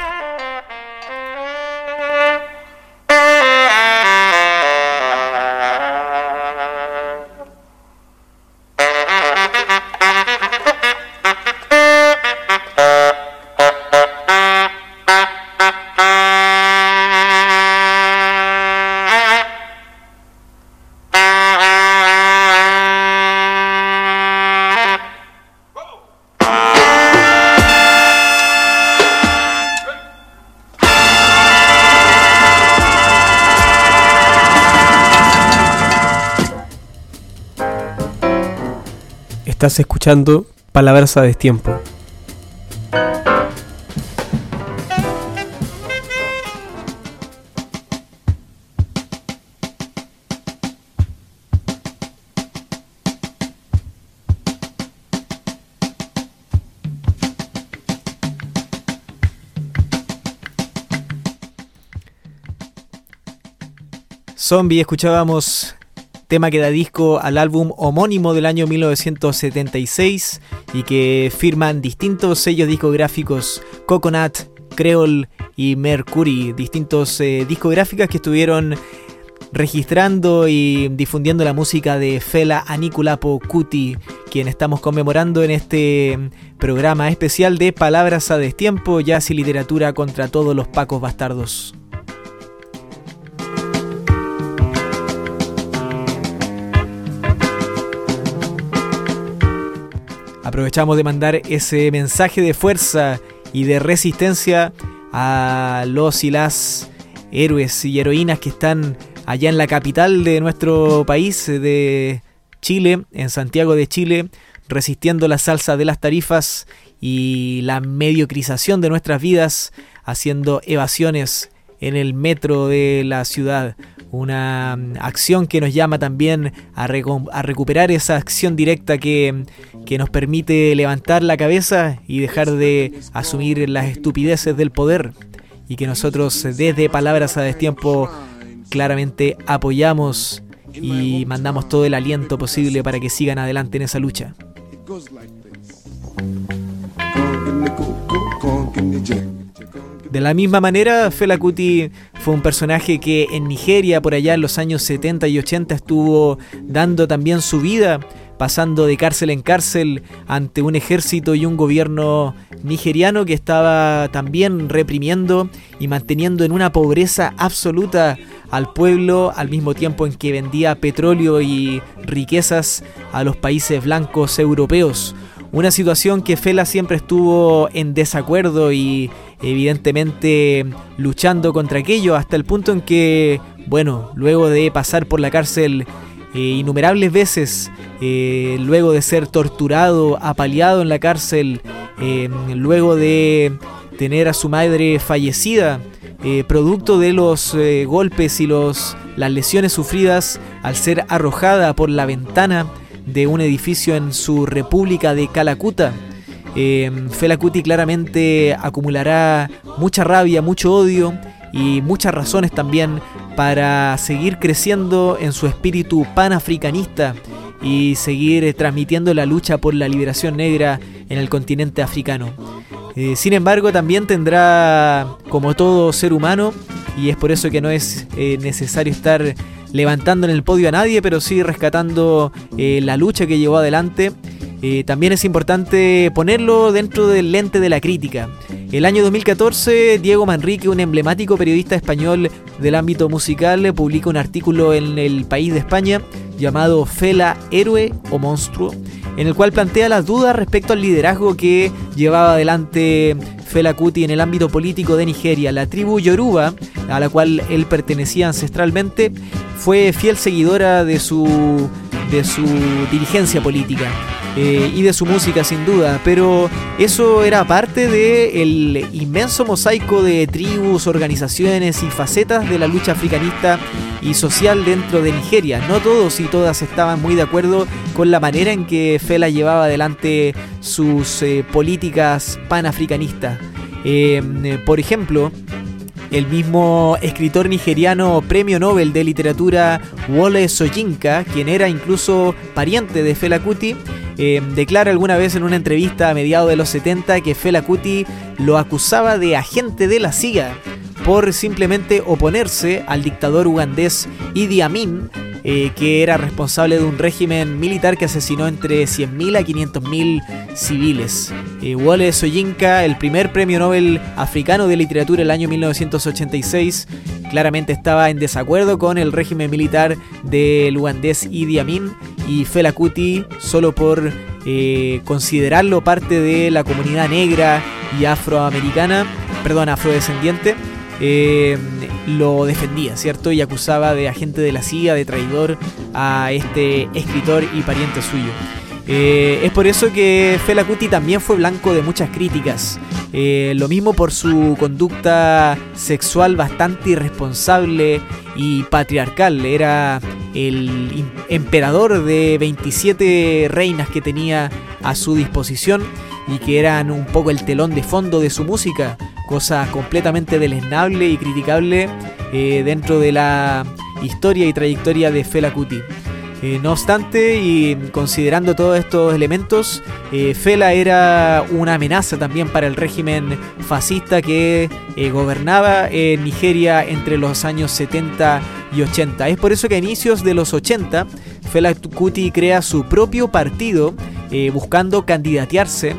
Estás escuchando Palabras a Destiempo. Zombie, escuchábamos tema que da disco al álbum homónimo del año mil novecientos setenta y seis y que firman distintos sellos discográficos, Coconut, Creole y Mercury, distintos eh, discográficas que estuvieron registrando y difundiendo la música de Fela Anikulapo Kuti, quien estamos conmemorando en este programa especial de Palabras a Destiempo, jazz y literatura contra todos los pacos bastardos. Aprovechamos de mandar ese mensaje de fuerza y de resistencia a los y las héroes y heroínas que están allá en la capital de nuestro país, de Chile, en Santiago de Chile, resistiendo las alzas de las tarifas y la mediocrización de nuestras vidas, haciendo evasiones en el metro de la ciudad. Una acción que nos llama también a, recu- a recuperar esa acción directa que, que nos permite levantar la cabeza y dejar de asumir las estupideces del poder, y que nosotros desde Palabras a Destiempo claramente apoyamos y mandamos todo el aliento posible para que sigan adelante en esa lucha. De la misma manera, Fela Kuti fue un personaje que en Nigeria, por allá en los años setenta y ochenta, estuvo dando también su vida, pasando de cárcel en cárcel ante un ejército y un gobierno nigeriano que estaba también reprimiendo y manteniendo en una pobreza absoluta al pueblo, al mismo tiempo en que vendía petróleo y riquezas a los países blancos europeos. Una situación que Fela siempre estuvo en desacuerdo y evidentemente luchando contra aquello, hasta el punto en que, bueno, luego de pasar por la cárcel eh, innumerables veces, eh, luego de ser torturado, apaleado en la cárcel, eh, luego de tener a su madre fallecida, eh, producto de los eh, golpes y los, las lesiones sufridas al ser arrojada por la ventana de un edificio en su república de Calacuta. Eh, Fela Kuti claramente acumulará mucha rabia, mucho odio y muchas razones también para seguir creciendo en su espíritu panafricanista y seguir transmitiendo la lucha por la liberación negra en el continente africano. Eh, sin embargo, también tendrá, como todo ser humano, y es por eso que no es eh, necesario estar levantando en el podio a nadie, pero sí rescatando eh, la lucha que llevó adelante. Eh, también es importante ponerlo dentro del lente de la crítica. El año dos mil catorce, Diego Manrique, un emblemático periodista español del ámbito musical, publica un artículo en El País de España llamado Fela, héroe o monstruo, en el cual plantea las dudas respecto al liderazgo que llevaba adelante Fela Kuti en el ámbito político de Nigeria. La tribu Yoruba, a la cual él pertenecía ancestralmente, fue fiel seguidora de su, de su dirigencia política. Eh, y de su música, sin duda, pero eso era parte del inmenso mosaico de tribus, organizaciones y facetas de la lucha africanista y social dentro de Nigeria. No todos y todas estaban muy de acuerdo con la manera en que Fela llevaba adelante sus eh, políticas panafricanistas. Eh, por ejemplo, el mismo escritor nigeriano premio Nobel de literatura Wole Soyinka, quien era incluso pariente de Fela Kuti, eh, declara alguna vez en una entrevista a mediados de los setenta que Fela Kuti lo acusaba de agente de la C I A por simplemente oponerse al dictador ugandés Idi Amin, eh, que era responsable de un régimen militar que asesinó entre cien mil a quinientos mil civiles. Eh, Wole Soyinka, el primer premio Nobel africano de literatura el año mil novecientos ochenta y seis, claramente estaba en desacuerdo con el régimen militar del ugandés Idi Amin, y Fela Kuti, solo por eh, considerarlo parte de la comunidad negra y afroamericana, perdón, afrodescendiente, eh, lo defendía, ¿cierto? Y acusaba de agente de la C I A, de traidor a este escritor y pariente suyo. Eh, es por eso que Fela Kuti también fue blanco de muchas críticas. Eh, lo mismo por su conducta sexual bastante irresponsable y patriarcal. Era el emperador de veintisiete reinas que tenía a su disposición y que eran un poco el telón de fondo de su música, cosa completamente deleznable y criticable eh, dentro de la historia y trayectoria de Fela Kuti. Eh, no obstante, y considerando todos estos elementos, eh, Fela era una amenaza también para el régimen fascista que eh, gobernaba en Nigeria entre los años setenta y ochenta. Es por eso que a inicios de los ochenta, Fela Kuti crea su propio partido eh, buscando candidatearse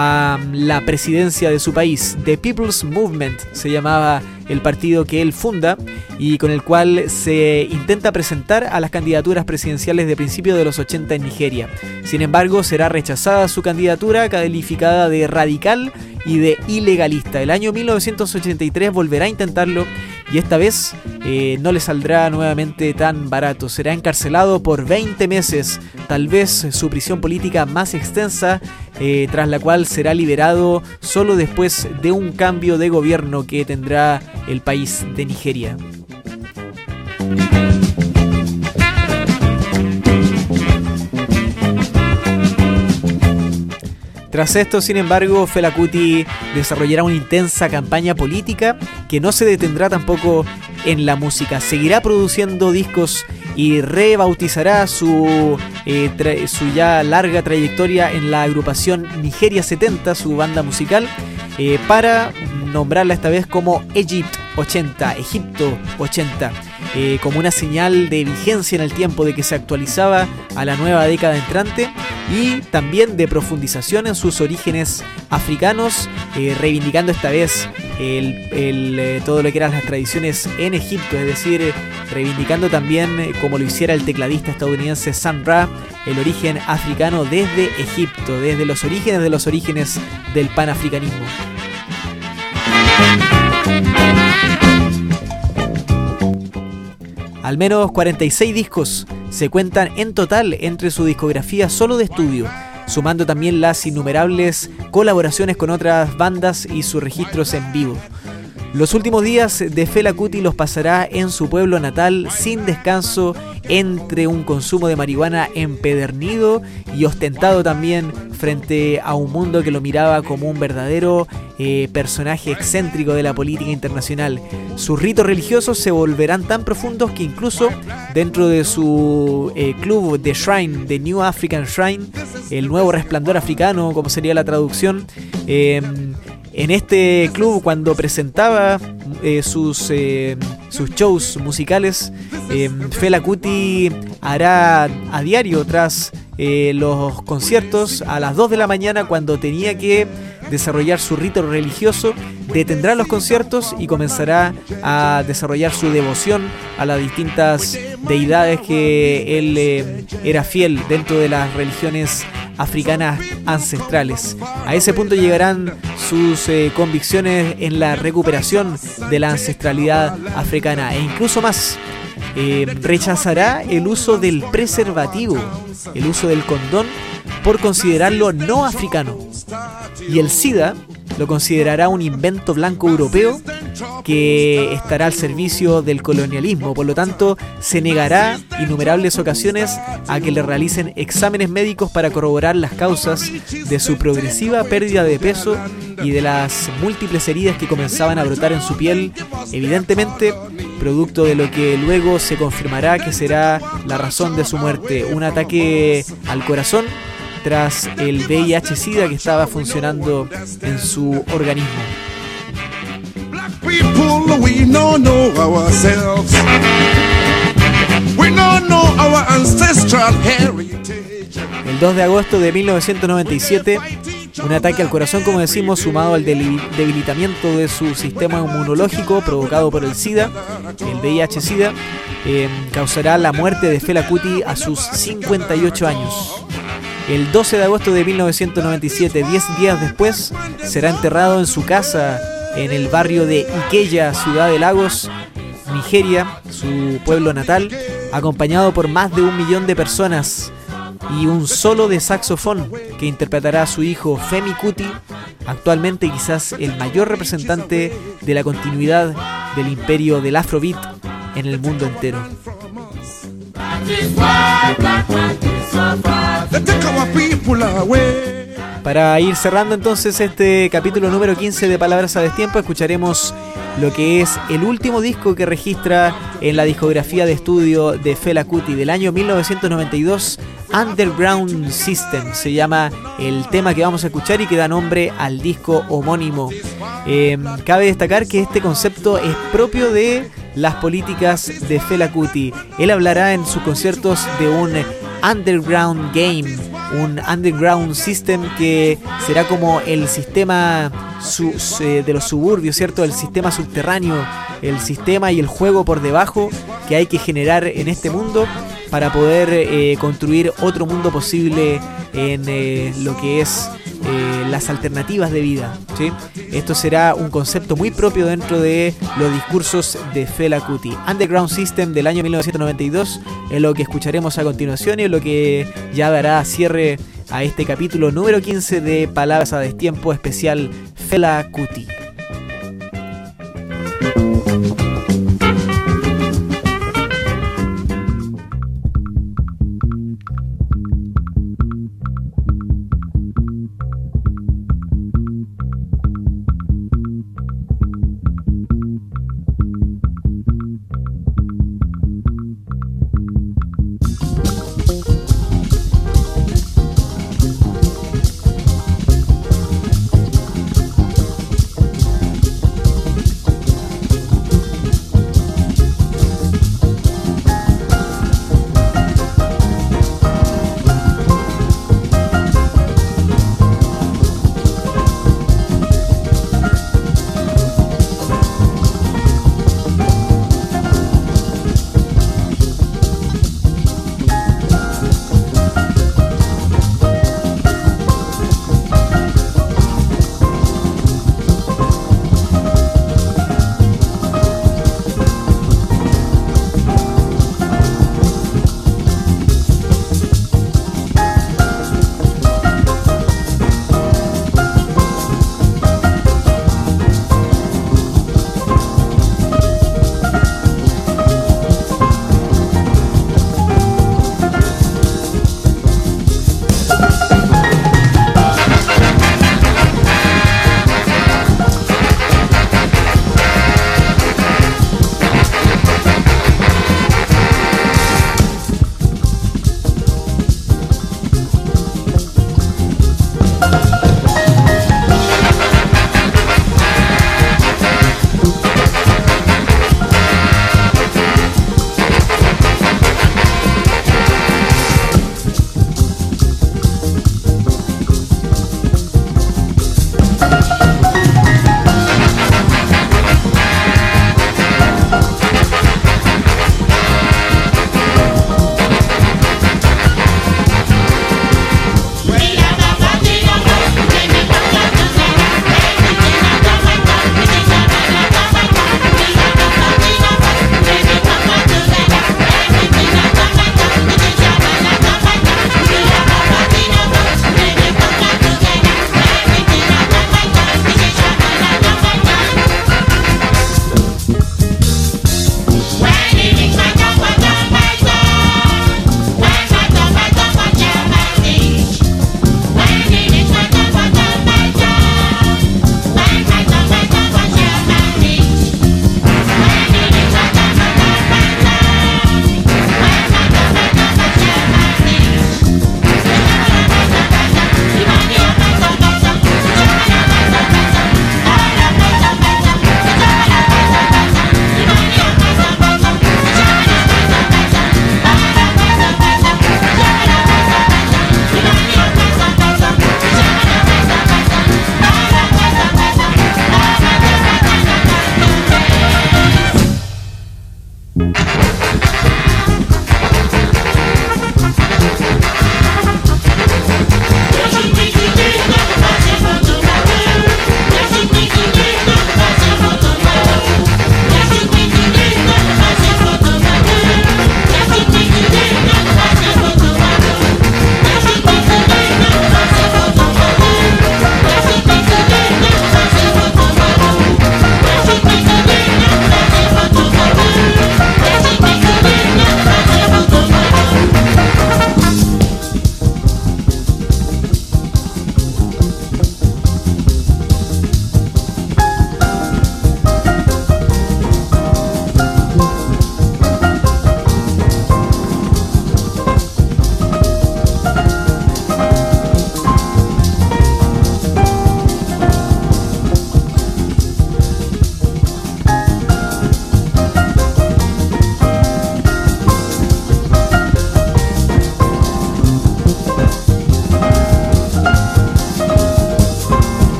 a la presidencia de su país. The People's Movement se llamaba el partido que él funda y con el cual se intenta presentar a las candidaturas presidenciales de principios de los ochenta en Nigeria. Sin embargo, será rechazada su candidatura, calificada de radical y de ilegalista. El año mil novecientos ochenta y tres volverá a intentarlo y esta vez eh, no le saldrá nuevamente tan barato. Será encarcelado por veinte meses, tal vez su prisión política más extensa, eh, tras la cual será liberado solo después de un cambio de gobierno que tendrá el país de Nigeria. Tras esto, sin embargo, Fela Kuti desarrollará una intensa campaña política que no se detendrá tampoco en la música. Seguirá produciendo discos y rebautizará su, eh, tra- su ya larga trayectoria en la agrupación Nigeria setenta, su banda musical, eh, para nombrarla esta vez como Egypt ochenta, Egipto ochenta. Eh, como una señal de vigencia en el tiempo, de que se actualizaba a la nueva década entrante y también de profundización en sus orígenes africanos, eh, reivindicando esta vez el, el, eh, todo lo que eran las tradiciones en Egipto, es decir, eh, reivindicando también, eh, como lo hiciera el tecladista estadounidense Sun Ra, el origen africano desde Egipto, desde los orígenes de los orígenes del panafricanismo. Al menos cuarenta y seis discos se cuentan en total entre su discografía solo de estudio, sumando también las innumerables colaboraciones con otras bandas y sus registros en vivo. Los últimos días de Fela Kuti los pasará en su pueblo natal sin descanso, entre un consumo de marihuana empedernido y ostentado también frente a un mundo que lo miraba como un verdadero eh, personaje excéntrico de la política internacional. Sus ritos religiosos se volverán tan profundos que incluso dentro de su eh, club The Shrine, The New African Shrine, el nuevo resplandor africano, como sería la traducción, eh, en este club, cuando presentaba eh, sus, eh, sus shows musicales, eh, Fela Kuti hará a diario tras eh, los conciertos a las dos de la mañana, cuando tenía que desarrollar su rito religioso, detendrá los conciertos y comenzará a desarrollar su devoción a las distintas deidades que él eh, era fiel dentro de las religiones africanas ancestrales. A ese punto llegarán sus eh, convicciones en la recuperación de la ancestralidad africana e incluso más. Eh, rechazará el uso del preservativo, el uso del condón, por considerarlo no africano. Y el SIDA lo considerará un invento blanco europeo que estará al servicio del colonialismo. Por lo tanto, se negará innumerables ocasiones a que le realicen exámenes médicos para corroborar las causas de su progresiva pérdida de peso y de las múltiples heridas que comenzaban a brotar en su piel, evidentemente producto de lo que luego se confirmará que será la razón de su muerte, un ataque al corazón tras el V I H SIDA que estaba funcionando en su organismo. People, we don't know ourselves. We don't know our ancestral heritage. El dos de agosto de mil novecientos noventa y siete, un ataque al corazón, como decimos, sumado al debilitamiento de su sistema inmunológico provocado por el SIDA, el V I H SIDA, eh, causará la muerte de Fela Kuti a sus cincuenta y ocho años. El doce de agosto de mil novecientos noventa y siete, diez días después, será enterrado en su casa en el barrio de Ikeja, Ciudad de Lagos, Nigeria, su pueblo natal, acompañado por más de un millón de personas y un solo de saxofón que interpretará a su hijo Femi Kuti, actualmente quizás el mayor representante de la continuidad del imperio del Afrobeat en el mundo entero. Para ir cerrando entonces este capítulo número quince de Palabras a Destiempo, escucharemos lo que es el último disco que registra en la discografía de estudio de Fela Kuti del año mil novecientos noventa y dos, Underground System. Se llama el tema que vamos a escuchar y que da nombre al disco homónimo. Eh, cabe destacar que este concepto es propio de las políticas de Fela Kuti. Él hablará en sus conciertos de un underground game, un underground system que será como el sistema su, eh, de los suburbios, ¿cierto? El sistema subterráneo, el sistema y el juego por debajo que hay que generar en este mundo para poder eh, construir otro mundo posible en eh, lo que es eh, las alternativas de vida, ¿sí? Esto será un concepto muy propio dentro de los discursos de Fela Kuti. Underground System del año mil novecientos noventa y dos es lo que escucharemos a continuación y es lo que ya dará cierre a este capítulo número quince de Palabras a Destiempo especial Fela Kuti.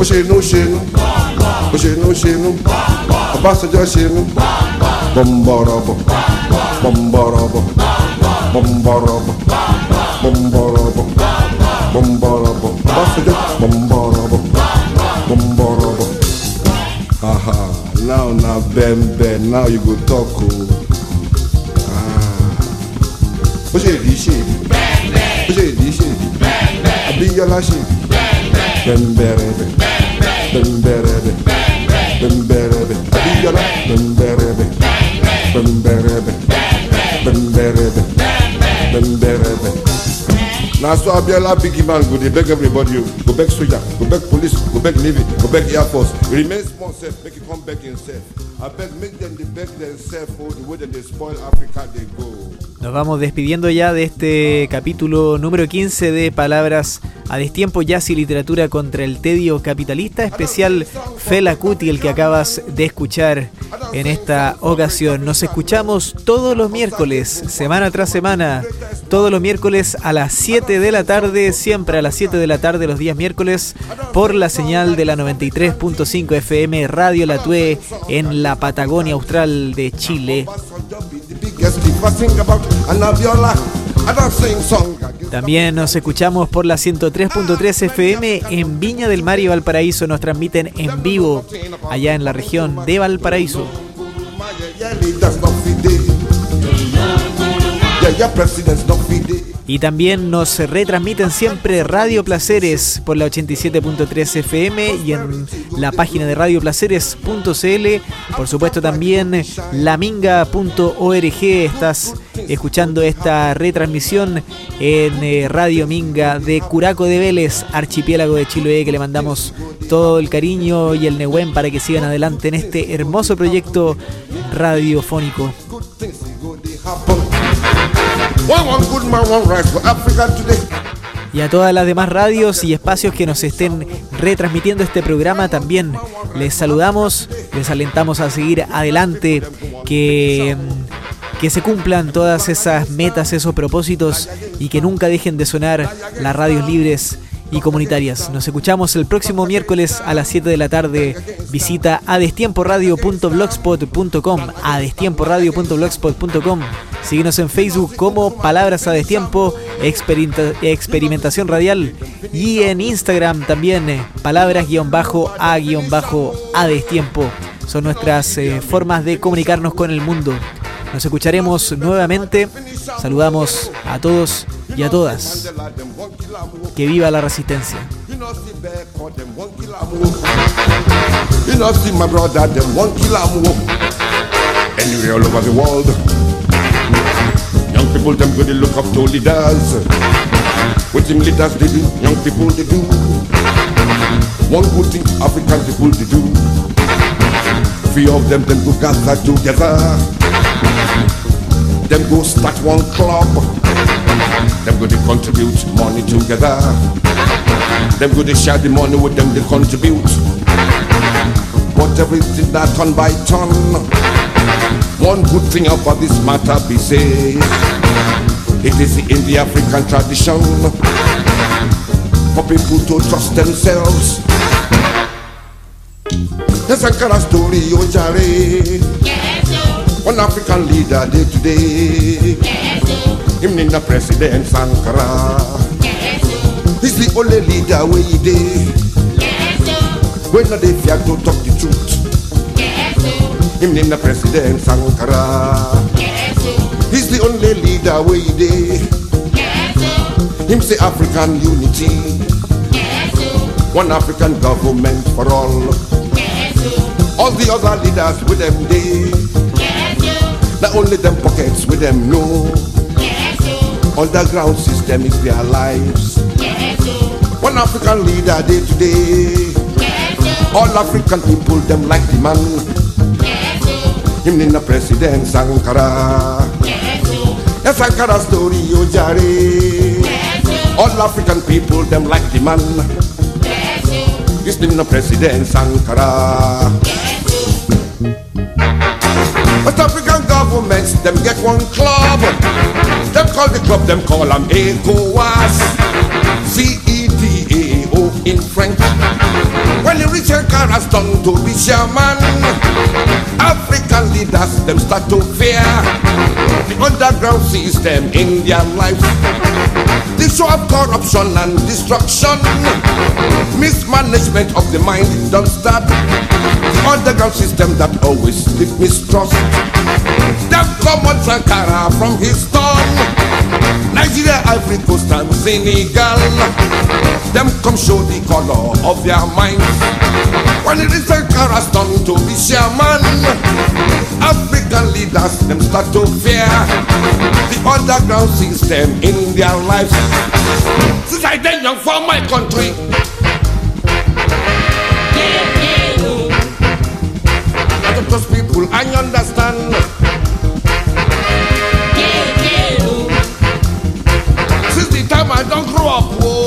But she know she know. But she know she know. Ambassador she know. Bumbaraba. Bumbaraba. Bumbaraba. Bumbaraba. Bumbaraba. Ambassador. Bumbaraba. Bumbaraba. Haha. Now, now, Ben, Ben. Now you go talk. Oh. Bó ṣe rí ṣe bó ṣe rí ṣe Abíọ́lá ṣe bẹ́ńbẹ́rẹ́bẹ́ bẹ́ńbẹ́rẹ́bẹ́ bẹ́ńbẹ́rẹ́bẹ́ Abíọ́lá bẹ́ńbẹ́rẹ́bẹ́ bẹ́ńbẹ́rẹ́bẹ́ bẹ́ńbẹ́rẹ́bẹ́ bẹ́ńbẹ́rẹ́bẹ́. Na so Abiola big man go dey beg everybody o, go beg soldier, go beg police, go beg navy, go beg air force. He remain small self, make he come beg himself. I beg make them dey beg themselves o, the way dem dey spoil Africa dey go. Nos vamos despidiendo ya de este capítulo número quince de Palabras a Destiempo, Jazz y Literatura contra el Tedio Capitalista, especial Fela Kuti, el que acabas de escuchar en esta ocasión. Nos escuchamos todos los miércoles, semana tras semana, todos los miércoles a las siete de la tarde, siempre a las siete de la tarde los días miércoles, por la señal de la noventa y tres punto cinco F M Radio La Tue en la Patagonia Austral de Chile. También nos escuchamos por la ciento tres punto tres F M en Viña del Mar y Valparaíso. Nos transmiten en vivo allá en la región de Valparaíso. Y también nos retransmiten siempre Radio Placeres por la ochenta y siete punto tres F M y en la página de radio placeres punto c l. Por supuesto también laminga punto org. Estás escuchando esta retransmisión en eh, Radio Minga de Curaco de Vélez, archipiélago de Chiloé, que le mandamos todo el cariño y el Nehuen para que sigan adelante en este hermoso proyecto radiofónico. Y a todas las demás radios y espacios que nos estén retransmitiendo este programa también les saludamos, les alentamos a seguir adelante, que, que se cumplan todas esas metas, esos propósitos y que nunca dejen de sonar las radios libres y comunitarias. Nos escuchamos el próximo miércoles a las siete de la tarde. Visita a destiempo radio punto blogspot punto com, a destiempo radio punto blogspot punto com. Síguenos en Facebook como Palabras a Destiempo, experimenta- Experimentación Radial, y en Instagram también Palabras-a-a Destiempo. Son nuestras eh, formas de comunicarnos con el mundo. Nos escucharemos nuevamente. Saludamos a todos y a todas. Que viva la resistencia. Young people them go to look up to leaders. What them leaders they do, young people they do. One good thing African people they do. Three of them them go gather together. Them go start one club. Them go to contribute money together. Them go to share the money with them they contribute. But everything that turn by turn. One good thing about this matter be say, it is in the African tradition for people to trust themselves. The Sankara story, oh Jare. One African leader day today. Him in the President Sankara. He's the only leader way he day. When they fear to talk the truth. Him name the President Sankara. He's the only leader we day. Him say African unity. One African government for all. All the other leaders with them day. Not only them pockets with them know. Underground system is their lives. One African leader day today. All African people them like the man. Him in the President Sankara. Yes, Sankara story, yo Jare. All African people, them like the man. This in the President Sankara. West African governments, them get one club. Them call the club, them call them ECOWAS. C E T A O in French. When Sankara's done to be shaman, African leaders, them start to fear the underground system in their lives. The show of corruption and destruction, mismanagement of the mind don't start. The underground system that always did mistrust. Them come on Sankara from his tongue, Nigeria, Ivory Coast and Senegal. Them come show the color of their minds. When it is Sankara's turn to be shaman, African leaders, them start to fear the underground system in their lives. Since I then young for my country, I don't trust people, I understand. Since the time I don't grow up, oh,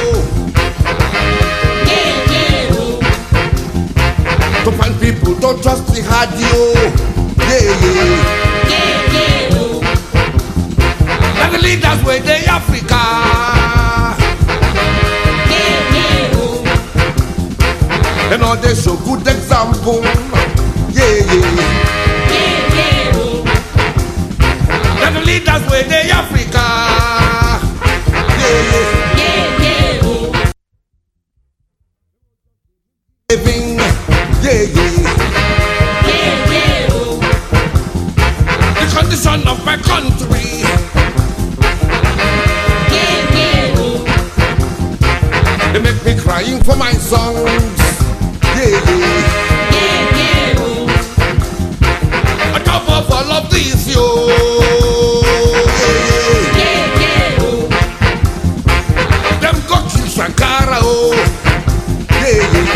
to find people don't trust the radio. Yeah, yeah. And the leaders were the Africa. You know they show good example. Yeah, yeah. And the leaders were the Africa. Yeah, yeah. Living. Yeah, yeah. The condition of my country. They make me crying for my songs. Yeah, yeah. I top of all of these, yo. Yeah, yeah. Them go kill Sankara, oh. Yeah, yeah.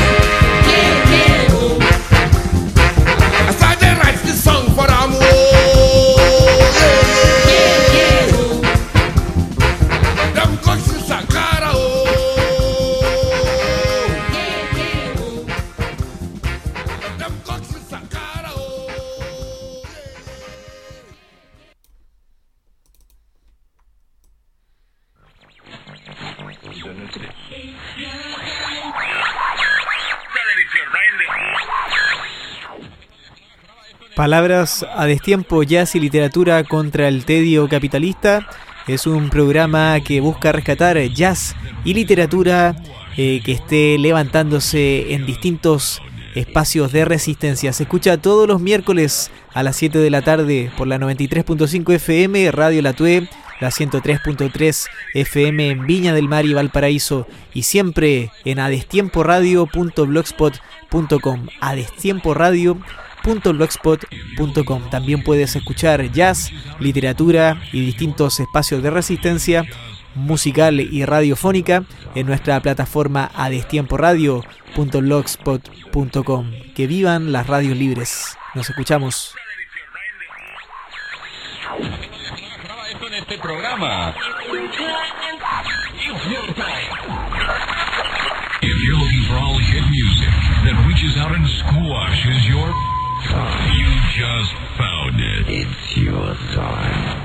Palabras a destiempo, jazz y literatura contra el tedio capitalista. Es un programa que busca rescatar jazz y literatura eh, que esté levantándose en distintos espacios de resistencia. Se escucha todos los miércoles a las siete de la tarde por la noventa y tres punto cinco F M, Radio La Tue, la ciento tres punto tres F M en Viña del Mar y Valparaíso, y siempre en adestiemporadio punto blogspot punto com. adestiemporadio punto blogspot punto com. También puedes escuchar jazz, literatura y distintos espacios de resistencia musical y radiofónica en nuestra plataforma adestiemporadio punto blogspot punto com. Que vivan las radios libres. Nos escuchamos. En este programa. If you're looking for all hit music that reaches out and squashes your, you just found it. It's your time.